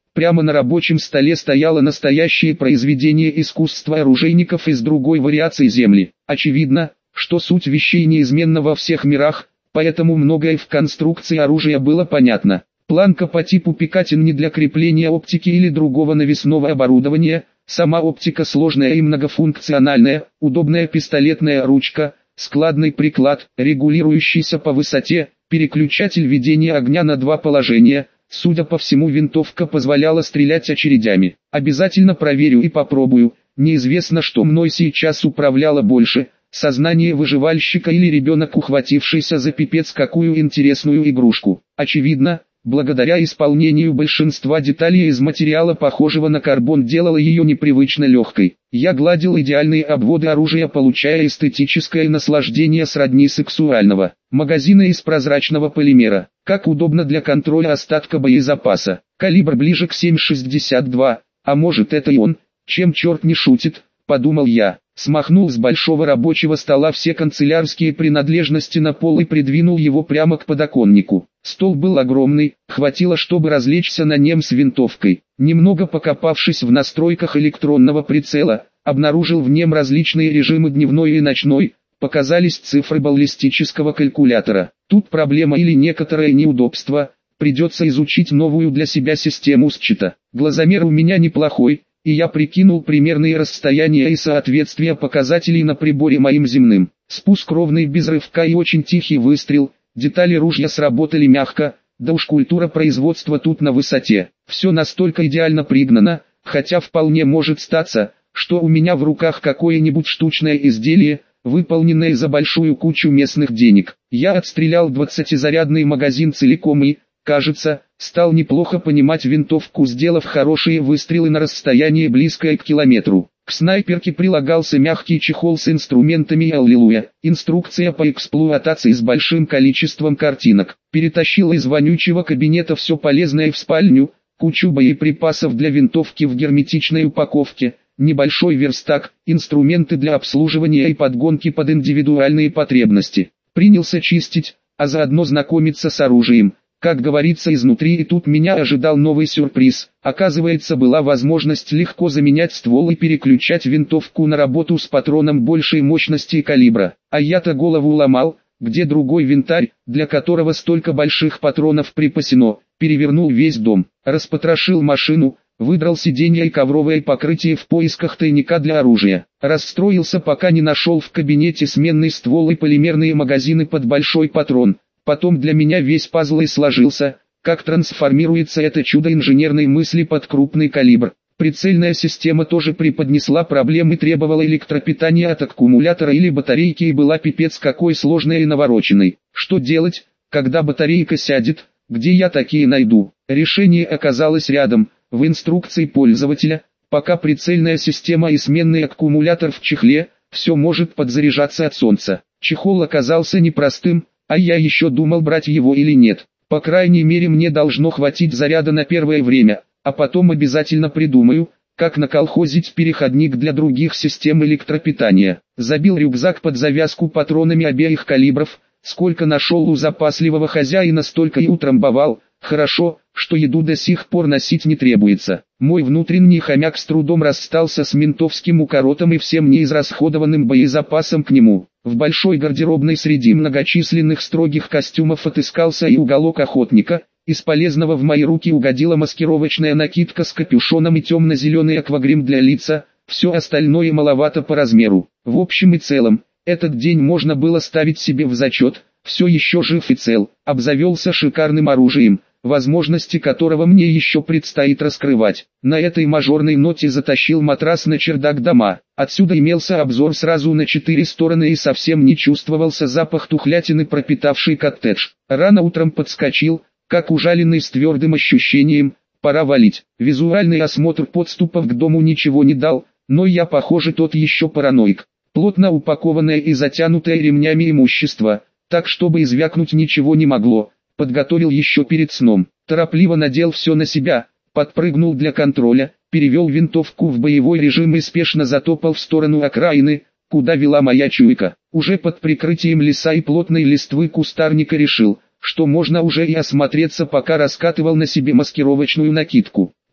Прямо на рабочем столе стояло настоящее произведение искусства оружейников из другой вариации земли. Очевидно, что суть вещей неизменна во всех мирах, поэтому многое в конструкции оружия было понятно. Планка по типу Пикатин не для крепления оптики или другого навесного оборудования, сама оптика сложная и многофункциональная, удобная пистолетная ручка, складный приклад, регулирующийся по высоте, переключатель ведения огня на два положения. Судя по всему, винтовка позволяла стрелять очередями. Обязательно проверю и попробую. Неизвестно, что мной сейчас управляло больше: сознание выживальщика или ребенок, ухватившийся за пипец какую интересную игрушку. Очевидно, благодаря исполнению большинства деталей из материала, похожего на карбон, делало ее непривычно легкой. Я гладил идеальные обводы оружия, получая эстетическое наслаждение сродни сексуального. Магазины из прозрачного полимера. Как удобно для контроля остатка боезапаса. Калибр ближе к семь шестьдесят два, а может это и он, чем черт не шутит, подумал я. Смахнул с большого рабочего стола все канцелярские принадлежности на пол и придвинул его прямо к подоконнику. Стол был огромный, хватило, чтобы развлечься на нем с винтовкой. Немного покопавшись в настройках электронного прицела, обнаружил в нем различные режимы дневной и ночной. Показались цифры баллистического калькулятора. Тут проблема или некоторое неудобство, придется изучить новую для себя систему счета. Глазомер у меня неплохой, и я прикинул примерные расстояния и соответствие показателей на приборе моим земным. Спуск ровный без рывка и очень тихий выстрел, детали ружья сработали мягко, да уж культура производства тут на высоте. Все настолько идеально пригнано, хотя вполне может статься, что у меня в руках какое-нибудь штучное изделие, выполненное за большую кучу местных денег. Я отстрелял двадцатизарядный магазин целиком и, кажется, стал неплохо понимать винтовку, сделав хорошие выстрелы на расстоянии близкое к километру. К снайперке прилагался мягкий чехол с инструментами и аллилуйя, инструкция по эксплуатации с большим количеством картинок. Перетащил из вонючего кабинета все полезное в спальню, кучу боеприпасов для винтовки в герметичной упаковке, небольшой верстак, инструменты для обслуживания и подгонки под индивидуальные потребности. Принялся чистить, а заодно знакомиться с оружием. Как говорится, изнутри, и тут меня ожидал новый сюрприз. Оказывается, была возможность легко заменять ствол и переключать винтовку на работу с патроном большей мощности и калибра. А я-то голову ломал, где другой винтарь, для которого столько больших патронов припасено. Перевернул весь дом, распотрошил машину, выдрал сиденье и ковровое покрытие в поисках тайника для оружия. Расстроился, пока не нашел в кабинете сменный ствол и полимерные магазины под большой патрон. Потом для меня весь пазл и сложился, как трансформируется это чудо инженерной мысли под крупный калибр. Прицельная система тоже преподнесла проблемы, требовала электропитания от аккумулятора или батарейки и была пипец какой сложной и навороченной. Что делать, когда батарейка сядет, где я такие найду? Решение оказалось рядом, в инструкции пользователя. Пока прицельная система и сменный аккумулятор в чехле, все может подзаряжаться от солнца. Чехол оказался непростым, а я еще думал, брать его или нет. По крайней мере, мне должно хватить заряда на первое время, а потом обязательно придумаю, как наколхозить переходник для других систем электропитания. Забил рюкзак под завязку патронами обеих калибров, сколько нашел у запасливого хозяина, столько и утрамбовал. Хорошо, что еду до сих пор носить не требуется. Мой внутренний хомяк с трудом расстался с ментовским укоротом и всем неизрасходованным боезапасом к нему. В большой гардеробной среди многочисленных строгих костюмов отыскался и уголок охотника. Из полезного в мои руки угодила маскировочная накидка с капюшоном и темно-зеленый аквагрим для лица. Все остальное маловато по размеру. В общем и целом, этот день можно было ставить себе в зачет. Все еще жив и цел, обзавелся шикарным оружием, возможности которого мне еще предстоит раскрывать. На этой мажорной ноте затащил матрас на чердак дома. Отсюда имелся обзор сразу на четыре стороны и совсем не чувствовался запах тухлятины, пропитавший коттедж. Рано утром подскочил, как ужаленный, с твердым ощущением, пора валить. Визуальный осмотр подступов к дому ничего не дал, но я, похоже, тот еще параноик. Плотно упакованное и затянутое ремнями имущество, так чтобы извякнуть ничего не могло. Подготовил еще перед сном, торопливо надел все на себя, подпрыгнул для контроля, перевел винтовку в боевой режим и спешно затопал в сторону окраины, куда вела моя чуйка. Уже под прикрытием леса и плотной листвы кустарника решил, что можно уже и осмотреться, пока раскатывал на себе маскировочную накидку.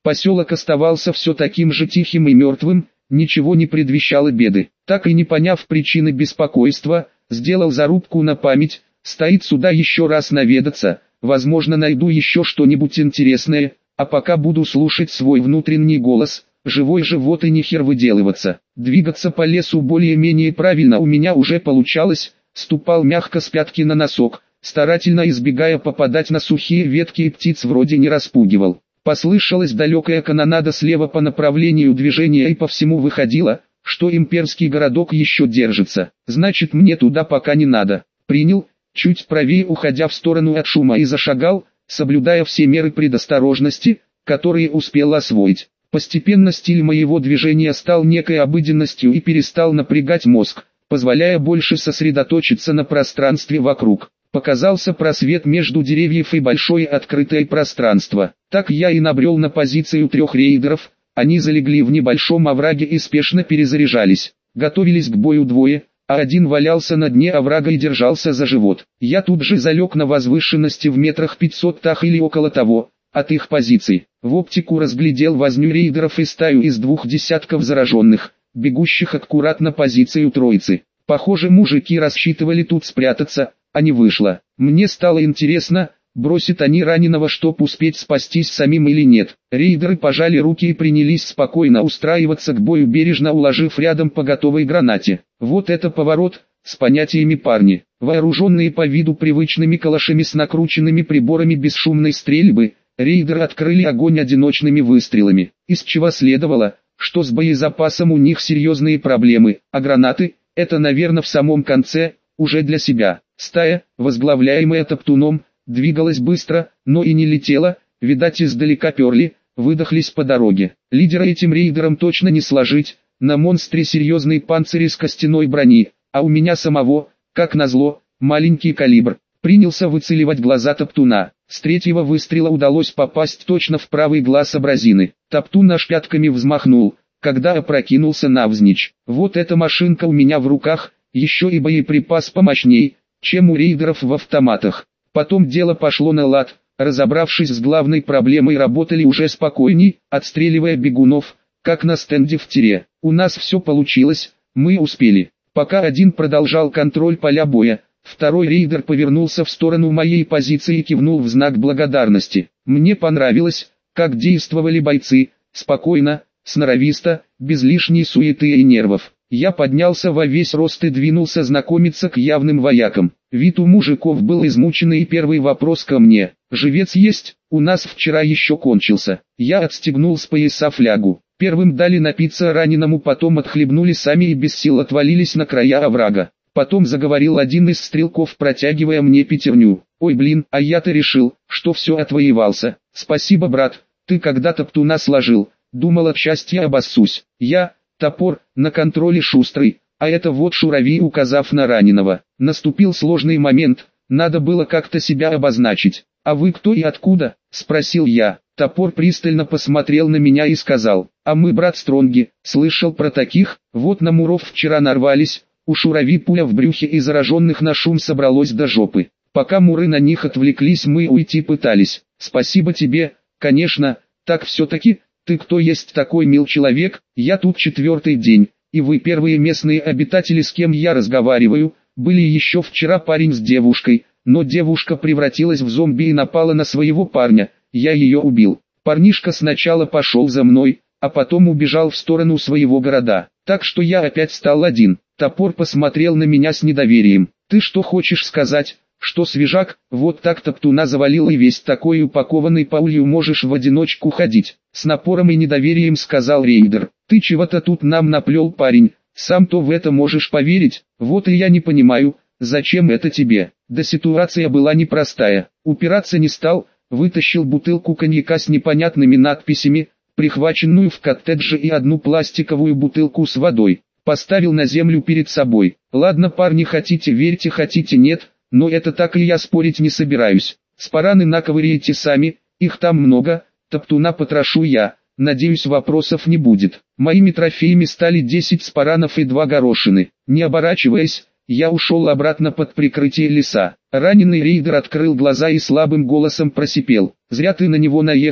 Поселок оставался все таким же тихим и мертвым, ничего не предвещало беды. Так и не поняв причины беспокойства, сделал зарубку на память, стоит сюда еще раз наведаться, возможно найду еще что-нибудь интересное, а пока буду слушать свой внутренний голос, живой живот и нехер выделываться. Двигаться по лесу более-менее правильно у меня уже получалось, ступал мягко с пятки на носок, старательно избегая попадать на сухие ветки и птиц вроде не распугивал. Послышалась далекая канонада слева по направлению движения и по всему выходило, что имперский городок еще держится. Значит мне туда пока не надо. Принял, чуть правее уходя в сторону от шума и зашагал, соблюдая все меры предосторожности, которые успел освоить. Постепенно стиль моего движения стал некой обыденностью и перестал напрягать мозг, позволяя больше сосредоточиться на пространстве вокруг. Показался просвет между деревьев и большое открытое пространство. Так я и набрел на позицию трех рейдеров, они залегли в небольшом овраге и спешно перезаряжались. Готовились к бою двое, а один валялся на дне оврага и держался за живот. Я тут же залег на возвышенности в метрах пятисотах или около того, от их позиций. В оптику разглядел возню рейдеров и стаю из двух десятков зараженных, бегущих аккуратно позицию троицы. Похоже, мужики рассчитывали тут спрятаться, а не вышло. Мне стало интересно, бросят они раненого, чтоб успеть спастись самим или нет. Рейдеры пожали руки и принялись спокойно устраиваться к бою, бережно уложив рядом по готовой гранате. Вот это поворот, с понятиями парни. Вооруженные по виду привычными калашами с накрученными приборами бесшумной стрельбы, рейдеры открыли огонь одиночными выстрелами, из чего следовало, что с боезапасом у них серьезные проблемы, а гранаты, это наверное в самом конце, уже для себя. Стая, возглавляемая Топтуном, двигалась быстро, но и не летела, видать издалека перли, выдохлись по дороге. Лидера этим рейдерам точно не сложить, на монстре серьезный панцирь из костяной брони, а у меня самого, как назло, маленький калибр. Принялся выцеливать глаза Топтуна. С третьего выстрела удалось попасть точно в правый глаз абразины. Топтун аж пятками взмахнул, когда опрокинулся навзничь. Вот эта машинка у меня в руках, еще и боеприпас помощней, чем у рейдеров в автоматах. Потом дело пошло на лад, разобравшись с главной проблемой, работали уже спокойней, отстреливая бегунов, как на стенде в тире. У нас все получилось, мы успели. Пока один продолжал контроль поля боя, второй рейдер повернулся в сторону моей позиции и кивнул в знак благодарности. Мне понравилось, как действовали бойцы, спокойно, сноровисто, без лишней суеты и нервов. Я поднялся во весь рост и двинулся знакомиться к явным воякам. Вид у мужиков был измученный, и первый вопрос ко мне: «Живец есть? У нас вчера еще кончился». Я отстегнул с пояса флягу. Первым дали напиться раненому, потом отхлебнули сами и без сил отвалились на края оврага. Потом заговорил один из стрелков, протягивая мне пятерню. «Ой блин, а я-то решил, что все отвоевался. Спасибо, брат, ты когда-то Топтуна сложил, думал от счастья обоссусь. Я, Топор, на контроле шустрый, а это вот Шуравей», указав на раненого. Наступил сложный момент, надо было как-то себя обозначить. «А вы кто и откуда?» – спросил я. Топор пристально посмотрел на меня и сказал: «А мы, брат, Стронги, слышал про таких, вот на Муров вчера нарвались, у Шурави пуля в брюхе и зараженных на шум собралось до жопы. Пока Муры на них отвлеклись, мы уйти пытались. Спасибо тебе, конечно, так все-таки, ты кто есть такой, мил человек? Я тут четвертый день, и вы первые местные обитатели, с кем я разговариваю. Были еще вчера парень с девушкой, но девушка превратилась в зомби и напала на своего парня, я ее убил. Парнишка сначала пошел за мной, а потом убежал в сторону своего города, так что я опять стал один». Топор посмотрел на меня с недоверием. «Ты что хочешь сказать, что свежак, вот так Топтуна завалил и весь такой упакованный паулью можешь в одиночку ходить?» С напором и недоверием сказал рейдер. «Ты чего-то тут нам наплел, парень, сам-то в это можешь поверить? Вот и я не понимаю, зачем это тебе?» Да ситуация была непростая. Упираться не стал, вытащил бутылку коньяка с непонятными надписями, прихваченную в коттедже, и одну пластиковую бутылку с водой. Поставил на землю перед собой. «Ладно, парни, хотите верьте, хотите нет, но это так, и я спорить не собираюсь. Спараны наковыряйте сами, их там много, Топтуна потрошу я, надеюсь, вопросов не будет». Моими трофеями стали десять спаранов и два горошины. Не оборачиваясь, я ушел обратно под прикрытие леса. Раненый рейдер открыл глаза и слабым голосом просипел: «Зря ты на него наехал,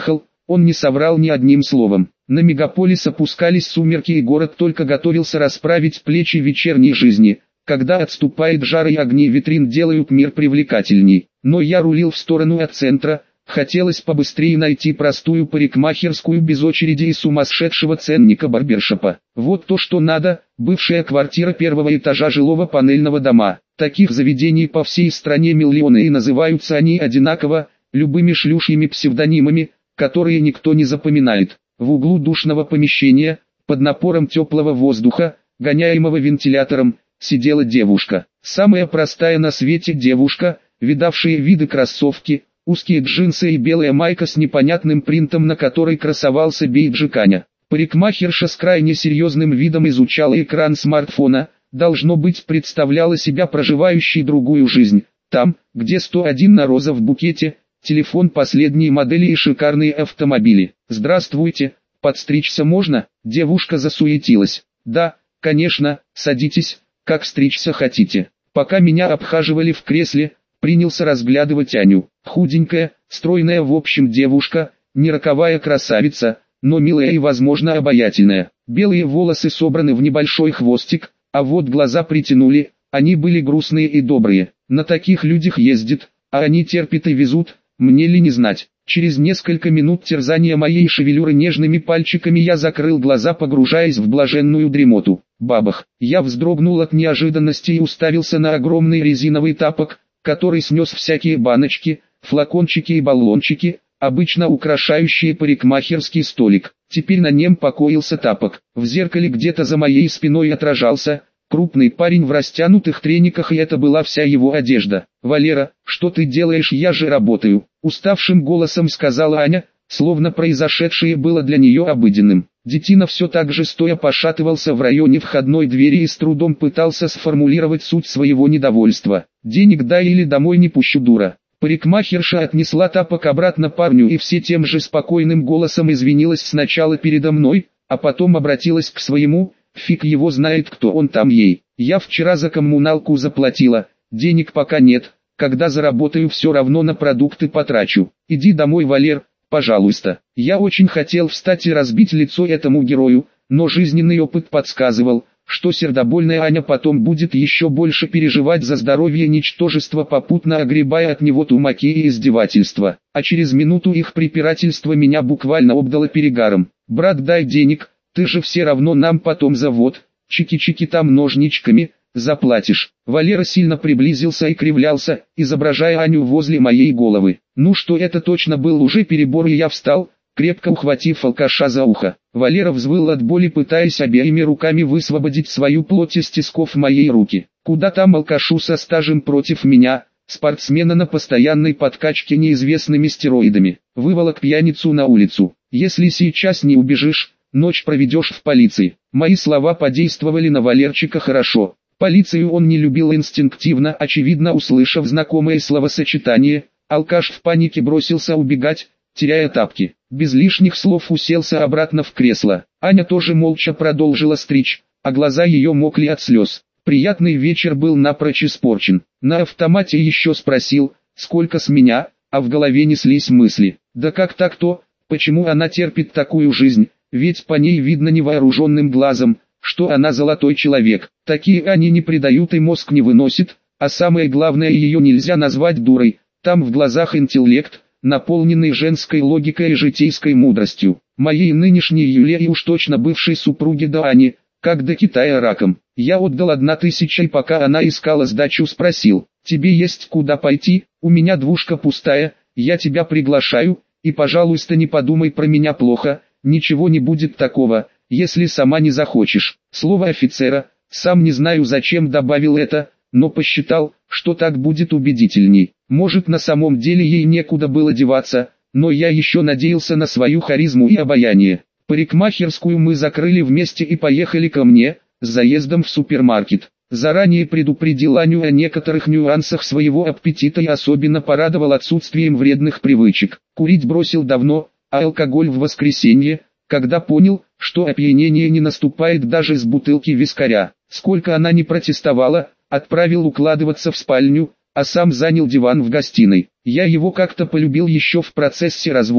Он не соврал ни одним словом. На мегаполис опускались сумерки, и город только готовился расправить плечи вечерней жизни, когда отступает жар и огни витрин делают мир привлекательней. Но я рулил в сторону от центра, хотелось побыстрее найти простую парикмахерскую без очереди и сумасшедшего ценника барбершопа. Вот то, что надо, бывшая квартира первого этажа жилого панельного дома. Таких заведений по всей стране миллионы, и называются они одинаково, любыми шлюшьими псевдонимами, которые никто не запоминает. В углу душного помещения, под напором теплого воздуха, гоняемого вентилятором, сидела девушка. Самая простая на свете девушка, видавшая виды кроссовки, узкие джинсы и белая майка с непонятным принтом, на которой красовался бейджик Аня. Парикмахерша с крайне серьезным видом изучала экран смартфона, должно быть, представляла себя проживающей другую жизнь. Там, где сто один на роза в букете, телефон последней модели и шикарные автомобили. «Здравствуйте, подстричься можно?» Девушка засуетилась. «Да, конечно, садитесь, как стричься хотите». Пока меня обхаживали в кресле, принялся разглядывать Аню. Худенькая, стройная в общем девушка, не роковая красавица, но милая и возможно обаятельная. Белые волосы собраны в небольшой хвостик, а вот глаза притянули, они были грустные и добрые. На таких людях ездит, а они терпят и везут, мне ли не знать. Через несколько минут терзания моей шевелюры нежными пальчиками я закрыл глаза, погружаясь в блаженную дремоту. Бабах! Я вздрогнул от неожиданности и уставился на огромный резиновый тапок, который снес всякие баночки, флакончики и баллончики, обычно украшающие парикмахерский столик. Теперь на нем покоился тапок. В зеркале где-то за моей спиной отражался крупный парень в растянутых трениках, и это была вся его одежда. «Валера, что ты делаешь? Я же работаю», — уставшим голосом сказала Аня, словно произошедшее было для нее обыденным. Детина все так же стоя пошатывался в районе входной двери и с трудом пытался сформулировать суть своего недовольства. «Денег дай или домой не пущу, дура». Парикмахерша отнесла тапок обратно парню и все тем же спокойным голосом извинилась сначала передо мной, а потом обратилась к своему: «Фиг его знает, кто он там ей. Я вчера за коммуналку заплатила, денег пока нет, когда заработаю, все равно на продукты потрачу. Иди домой, Валер, пожалуйста». Я очень хотел встать и разбить лицо этому герою, но жизненный опыт подсказывал, что сердобольная Аня потом будет еще больше переживать за здоровье ничтожества, попутно огребая от него тумаки и издевательства. А через минуту их препирательства меня буквально обдало перегаром. «Брат, дай денег, ты же все равно нам потом завод, чики-чики там ножничками, заплатишь». Валера сильно приблизился и кривлялся, изображая Аню возле моей головы. Ну что, это точно был уже перебор, и я встал, крепко ухватив алкаша за ухо. Валера взвыл от боли, пытаясь обеими руками высвободить свою плоть из тисков моей руки. Куда там алкашу со стажем против меня, спортсмена на постоянной подкачке неизвестными стероидами. Выволок пьяницу на улицу. «Если сейчас не убежишь, ночь проведешь в полиции». Мои слова подействовали на Валерчика хорошо. Полицию он не любил инстинктивно, очевидно услышав знакомое словосочетание. Алкаш в панике бросился убегать, теряя тапки. Без лишних слов уселся обратно в кресло. Аня тоже молча продолжила стричь, а глаза ее мокли от слез. Приятный вечер был напрочь испорчен. На автомате еще спросил, сколько с меня, а в голове неслись мысли. Да как так-то, почему она терпит такую жизнь, ведь по ней видно невооруженным глазом, что она золотой человек. Такие они не предают и мозг не выносит, а самое главное, ее нельзя назвать дурой, там в глазах интеллект, наполненный женской логикой и житейской мудростью. Моей нынешней Юле и уж точно бывшей супруге до Ани, как до Китая раком. Я отдал одна тысяча, и пока она искала сдачу, спросил: «Тебе есть куда пойти? У меня двушка пустая, я тебя приглашаю, и пожалуйста не подумай про меня плохо, ничего не будет такого, если сама не захочешь». Слово офицера, сам не знаю зачем добавил это, но посчитал, что так будет убедительней. Может, на самом деле ей некуда было деваться, но я еще надеялся на свою харизму и обаяние. Парикмахерскую мы закрыли вместе и поехали ко мне, с заездом в супермаркет. Заранее предупредил Аню о некоторых нюансах своего аппетита и особенно порадовал отсутствием вредных привычек. Курить бросил давно, а алкоголь в воскресенье, когда понял, что опьянение не наступает даже с бутылки вискаря. Сколько она не протестовала, отправил укладываться в спальню, а сам занял диван в гостиной. Я его как-то полюбил еще в процессе развода,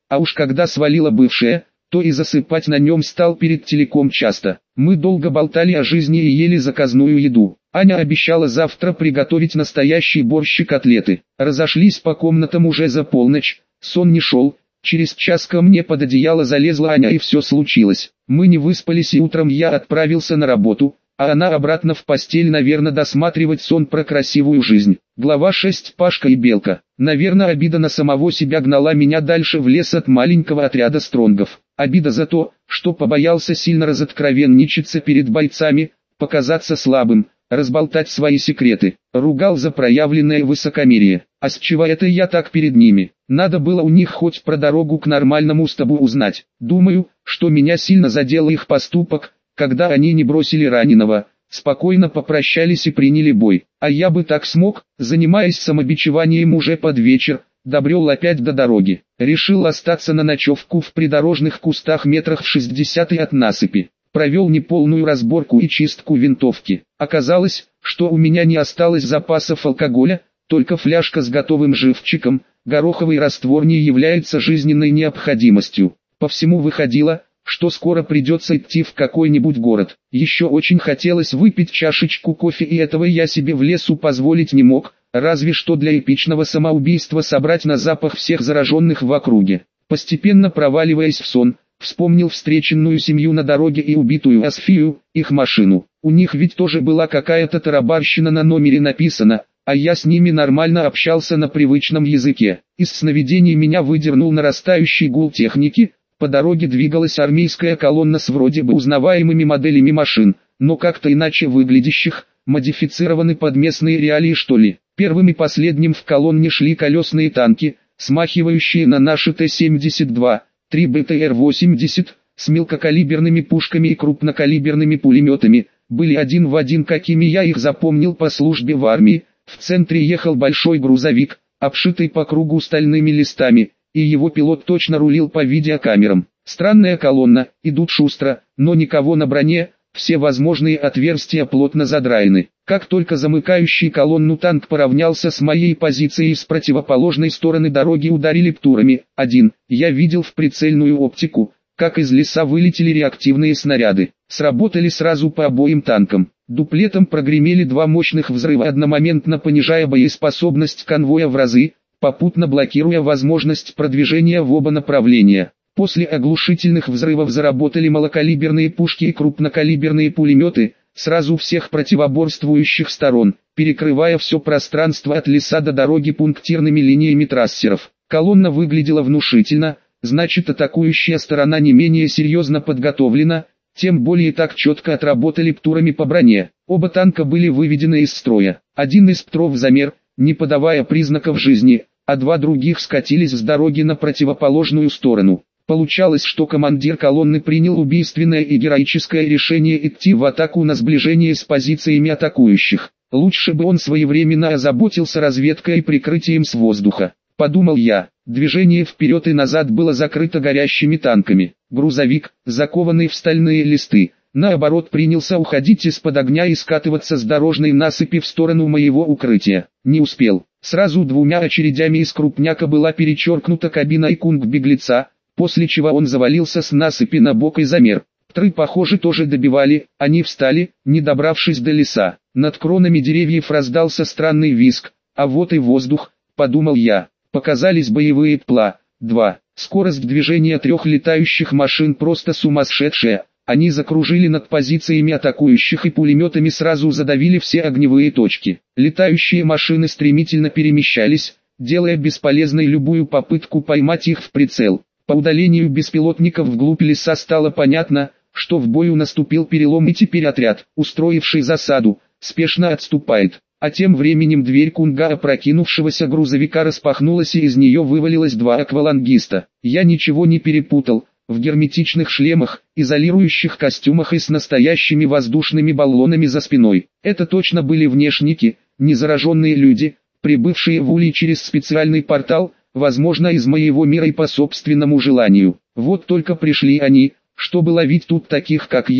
а уж когда свалила бывшая, то и засыпать на нем стал перед телеком часто. Мы долго болтали о жизни и ели заказную еду. Аня обещала завтра приготовить настоящий борщ и котлеты. Разошлись по комнатам уже за полночь, сон не шел. Через час ко мне под одеяло залезла Аня и все случилось. Мы не выспались и утром я отправился на работу, а она обратно в постель, наверное, досматривать сон про красивую жизнь. Глава шесть. Пашка и Белка. Наверное, обида на самого себя гнала меня дальше в лес от маленького отряда стронгов. Обида за то, что побоялся сильно разоткровенничаться перед бойцами, показаться слабым, разболтать свои секреты. Ругал за проявленное высокомерие. А с чего это я так перед ними? Надо было у них хоть про дорогу к нормальному стабу узнать. Думаю, что меня сильно задел их поступок, когда они не бросили раненого, спокойно попрощались и приняли бой. А я бы так смог, занимаясь самобичеванием уже под вечер, добрел опять до дороги. Решил остаться на ночевку в придорожных кустах метрах в шестидесяти от насыпи. Провел неполную разборку и чистку винтовки. Оказалось, что у меня не осталось запасов алкоголя, только фляжка с готовым живчиком. Гороховый раствор не является жизненной необходимостью. По всему выходило, что скоро придется идти в какой-нибудь город. Еще очень хотелось выпить чашечку кофе, и этого я себе в лесу позволить не мог, разве что для эпичного самоубийства собрать на запах всех зараженных в округе. Постепенно проваливаясь в сон, вспомнил встреченную семью на дороге и убитую Асфию, их машину. У них ведь тоже была какая-то тарабарщина на номере написана, а я с ними нормально общался на привычном языке. Из сновидений меня выдернул нарастающий гул техники. По дороге двигалась армейская колонна с вроде бы узнаваемыми моделями машин, но как-то иначе выглядящих, модифицированы под местные реалии что ли. Первым и последним в колонне шли колесные танки, смахивающие на наши Т семьдесят два, три Б Т Р восемьдесят, с мелкокалиберными пушками и крупнокалиберными пулеметами, были один в один какими я их запомнил по службе в армии. В центре ехал большой грузовик, обшитый по кругу стальными листами, и его пилот точно рулил по видеокамерам. Странная колонна, идут шустро, но никого на броне, все возможные отверстия плотно задраены. Как только замыкающий колонну танк поравнялся с моей позицией с противоположной стороны дороги, ударили птурами. Один, я видел в прицельную оптику, как из леса вылетели реактивные снаряды. Сработали сразу по обоим танкам. Дуплетом прогремели два мощных взрыва, одномоментно понижая боеспособность конвоя в разы, попутно блокируя возможность продвижения в оба направления. После оглушительных взрывов заработали малокалиберные пушки и крупнокалиберные пулеметы, сразу всех противоборствующих сторон, перекрывая все пространство от леса до дороги пунктирными линиями трассеров. Колонна выглядела внушительно, значит атакующая сторона не менее серьезно подготовлена, тем более так четко отработали птурами по броне. Оба танка были выведены из строя. Один из птров замер, не подавая признаков жизни, а два других скатились с дороги на противоположную сторону. Получалось, что командир колонны принял убийственное и героическое решение идти в атаку на сближение с позициями атакующих. Лучше бы он своевременно озаботился разведкой и прикрытием с воздуха. Подумал я, движение вперед и назад было закрыто горящими танками. Грузовик, закованный в стальные листы, наоборот принялся уходить из-под огня и скатываться с дорожной насыпи в сторону моего укрытия. Не успел. Сразу двумя очередями из крупняка была перечеркнута кабина и кунг-беглеца, после чего он завалился с насыпи на бок и замер. Птры, похоже, тоже добивали, они встали, не добравшись до леса. Над кронами деревьев раздался странный визг, а вот и воздух, подумал я. Показались боевые ПЛА. два. Скорость движения трех летающих машин просто сумасшедшая. Они закружили над позициями атакующих и пулеметами сразу задавили все огневые точки. Летающие машины стремительно перемещались, делая бесполезной любую попытку поймать их в прицел. По удалению беспилотников вглубь леса стало понятно, что в бою наступил перелом, и теперь отряд, устроивший засаду, спешно отступает. А тем временем дверь кунга опрокинувшегося грузовика распахнулась, и из нее вывалилось два аквалангиста. Я ничего не перепутал. В герметичных шлемах, изолирующих костюмах и с настоящими воздушными баллонами за спиной. Это точно были внешники, незараженные люди, прибывшие в Улей через специальный портал, возможно из моего мира и по собственному желанию. Вот только пришли они, чтобы ловить тут таких как я,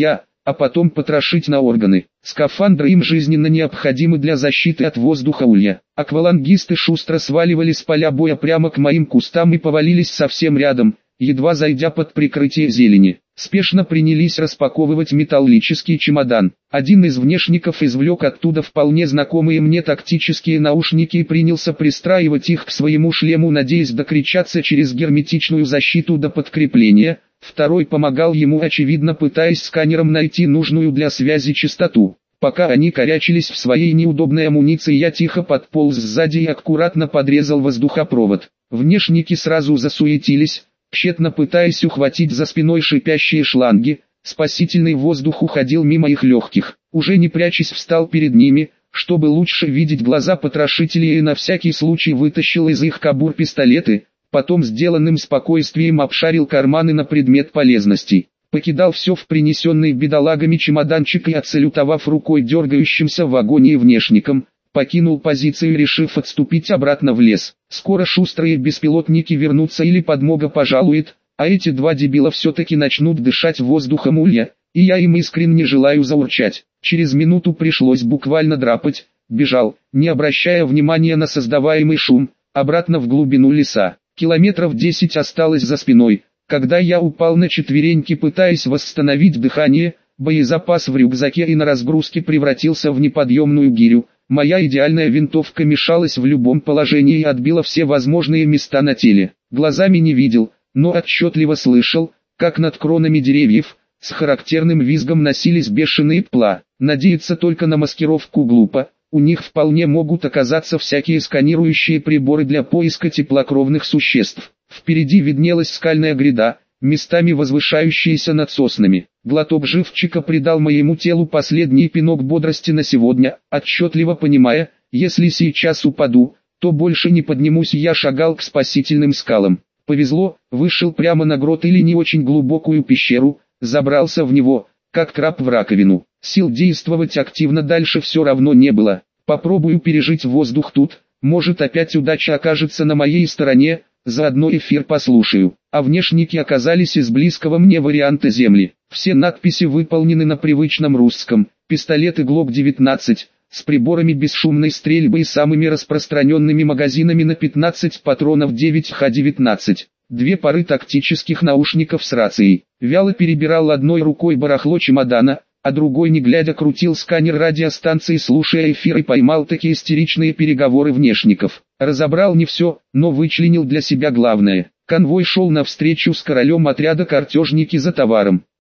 а потом потрошить на органы. Скафандры им жизненно необходимы для защиты от воздуха улья. Аквалангисты шустро сваливали с поля боя прямо к моим кустам и повалились совсем рядом, едва зайдя под прикрытие зелени. Спешно принялись распаковывать металлический чемодан. Один из внешников извлек оттуда вполне знакомые мне тактические наушники и принялся пристраивать их к своему шлему, надеясь докричаться через герметичную защиту до подкрепления. Второй помогал ему, очевидно пытаясь сканером найти нужную для связи частоту. Пока они корячились в своей неудобной амуниции, я тихо подполз сзади и аккуратно подрезал воздухопровод. Внешники сразу засуетились, тщетно пытаясь ухватить за спиной шипящие шланги. Спасительный воздух уходил мимо их легких. Уже не прячась, встал перед ними, чтобы лучше видеть глаза потрошителей, и на всякий случай вытащил из их кобур пистолеты. Потом сделанным спокойствием обшарил карманы на предмет полезностей. Покидал все в принесенный бедолагами чемоданчик и, отсалютовав рукой дергающимся в агонии внешникам, покинул позицию, решив отступить обратно в лес. Скоро шустрые беспилотники вернутся или подмога пожалует, а эти два дебила все-таки начнут дышать воздухом улья, и я им искренне желаю заурчать. Через минуту пришлось буквально драпать, бежал, не обращая внимания на создаваемый шум, обратно в глубину леса. Километров десять осталось за спиной, когда я упал на четвереньки, пытаясь восстановить дыхание. Боезапас в рюкзаке и на разгрузке превратился в неподъемную гирю. Моя идеальная винтовка мешалась в любом положении и отбила все возможные места на теле. Глазами не видел, но отчетливо слышал, как над кронами деревьев с характерным визгом носились бешеные пла. Надеяться только на маскировку глупо. У них вполне могут оказаться всякие сканирующие приборы для поиска теплокровных существ. Впереди виднелась скальная гряда, местами возвышающаяся над соснами. Глоток живчика придал моему телу последний пинок бодрости на сегодня, отчетливо понимая, если сейчас упаду, то больше не поднимусь. Я шагал к спасительным скалам. Повезло, вышел прямо на грот или не очень глубокую пещеру, забрался в него, как краб в раковину. Сил действовать активно дальше все равно не было. Попробую пережить воздух тут, может опять удача окажется на моей стороне, заодно эфир послушаю. А внешники оказались из близкого мне варианта земли. Все надписи выполнены на привычном русском. Пистолеты глок девятнадцать, с приборами бесшумной стрельбы и самыми распространенными магазинами на пятнадцать патронов девять ха девятнадцать. Две пары тактических наушников с рацией. Вяло перебирал одной рукой барахло чемодана, а другой не глядя крутил сканер радиостанции, слушая эфир, и поймал такие истеричные переговоры внешников. Разобрал не все, но вычленил для себя главное. Конвой шел навстречу с королем отряда картежники за товаром.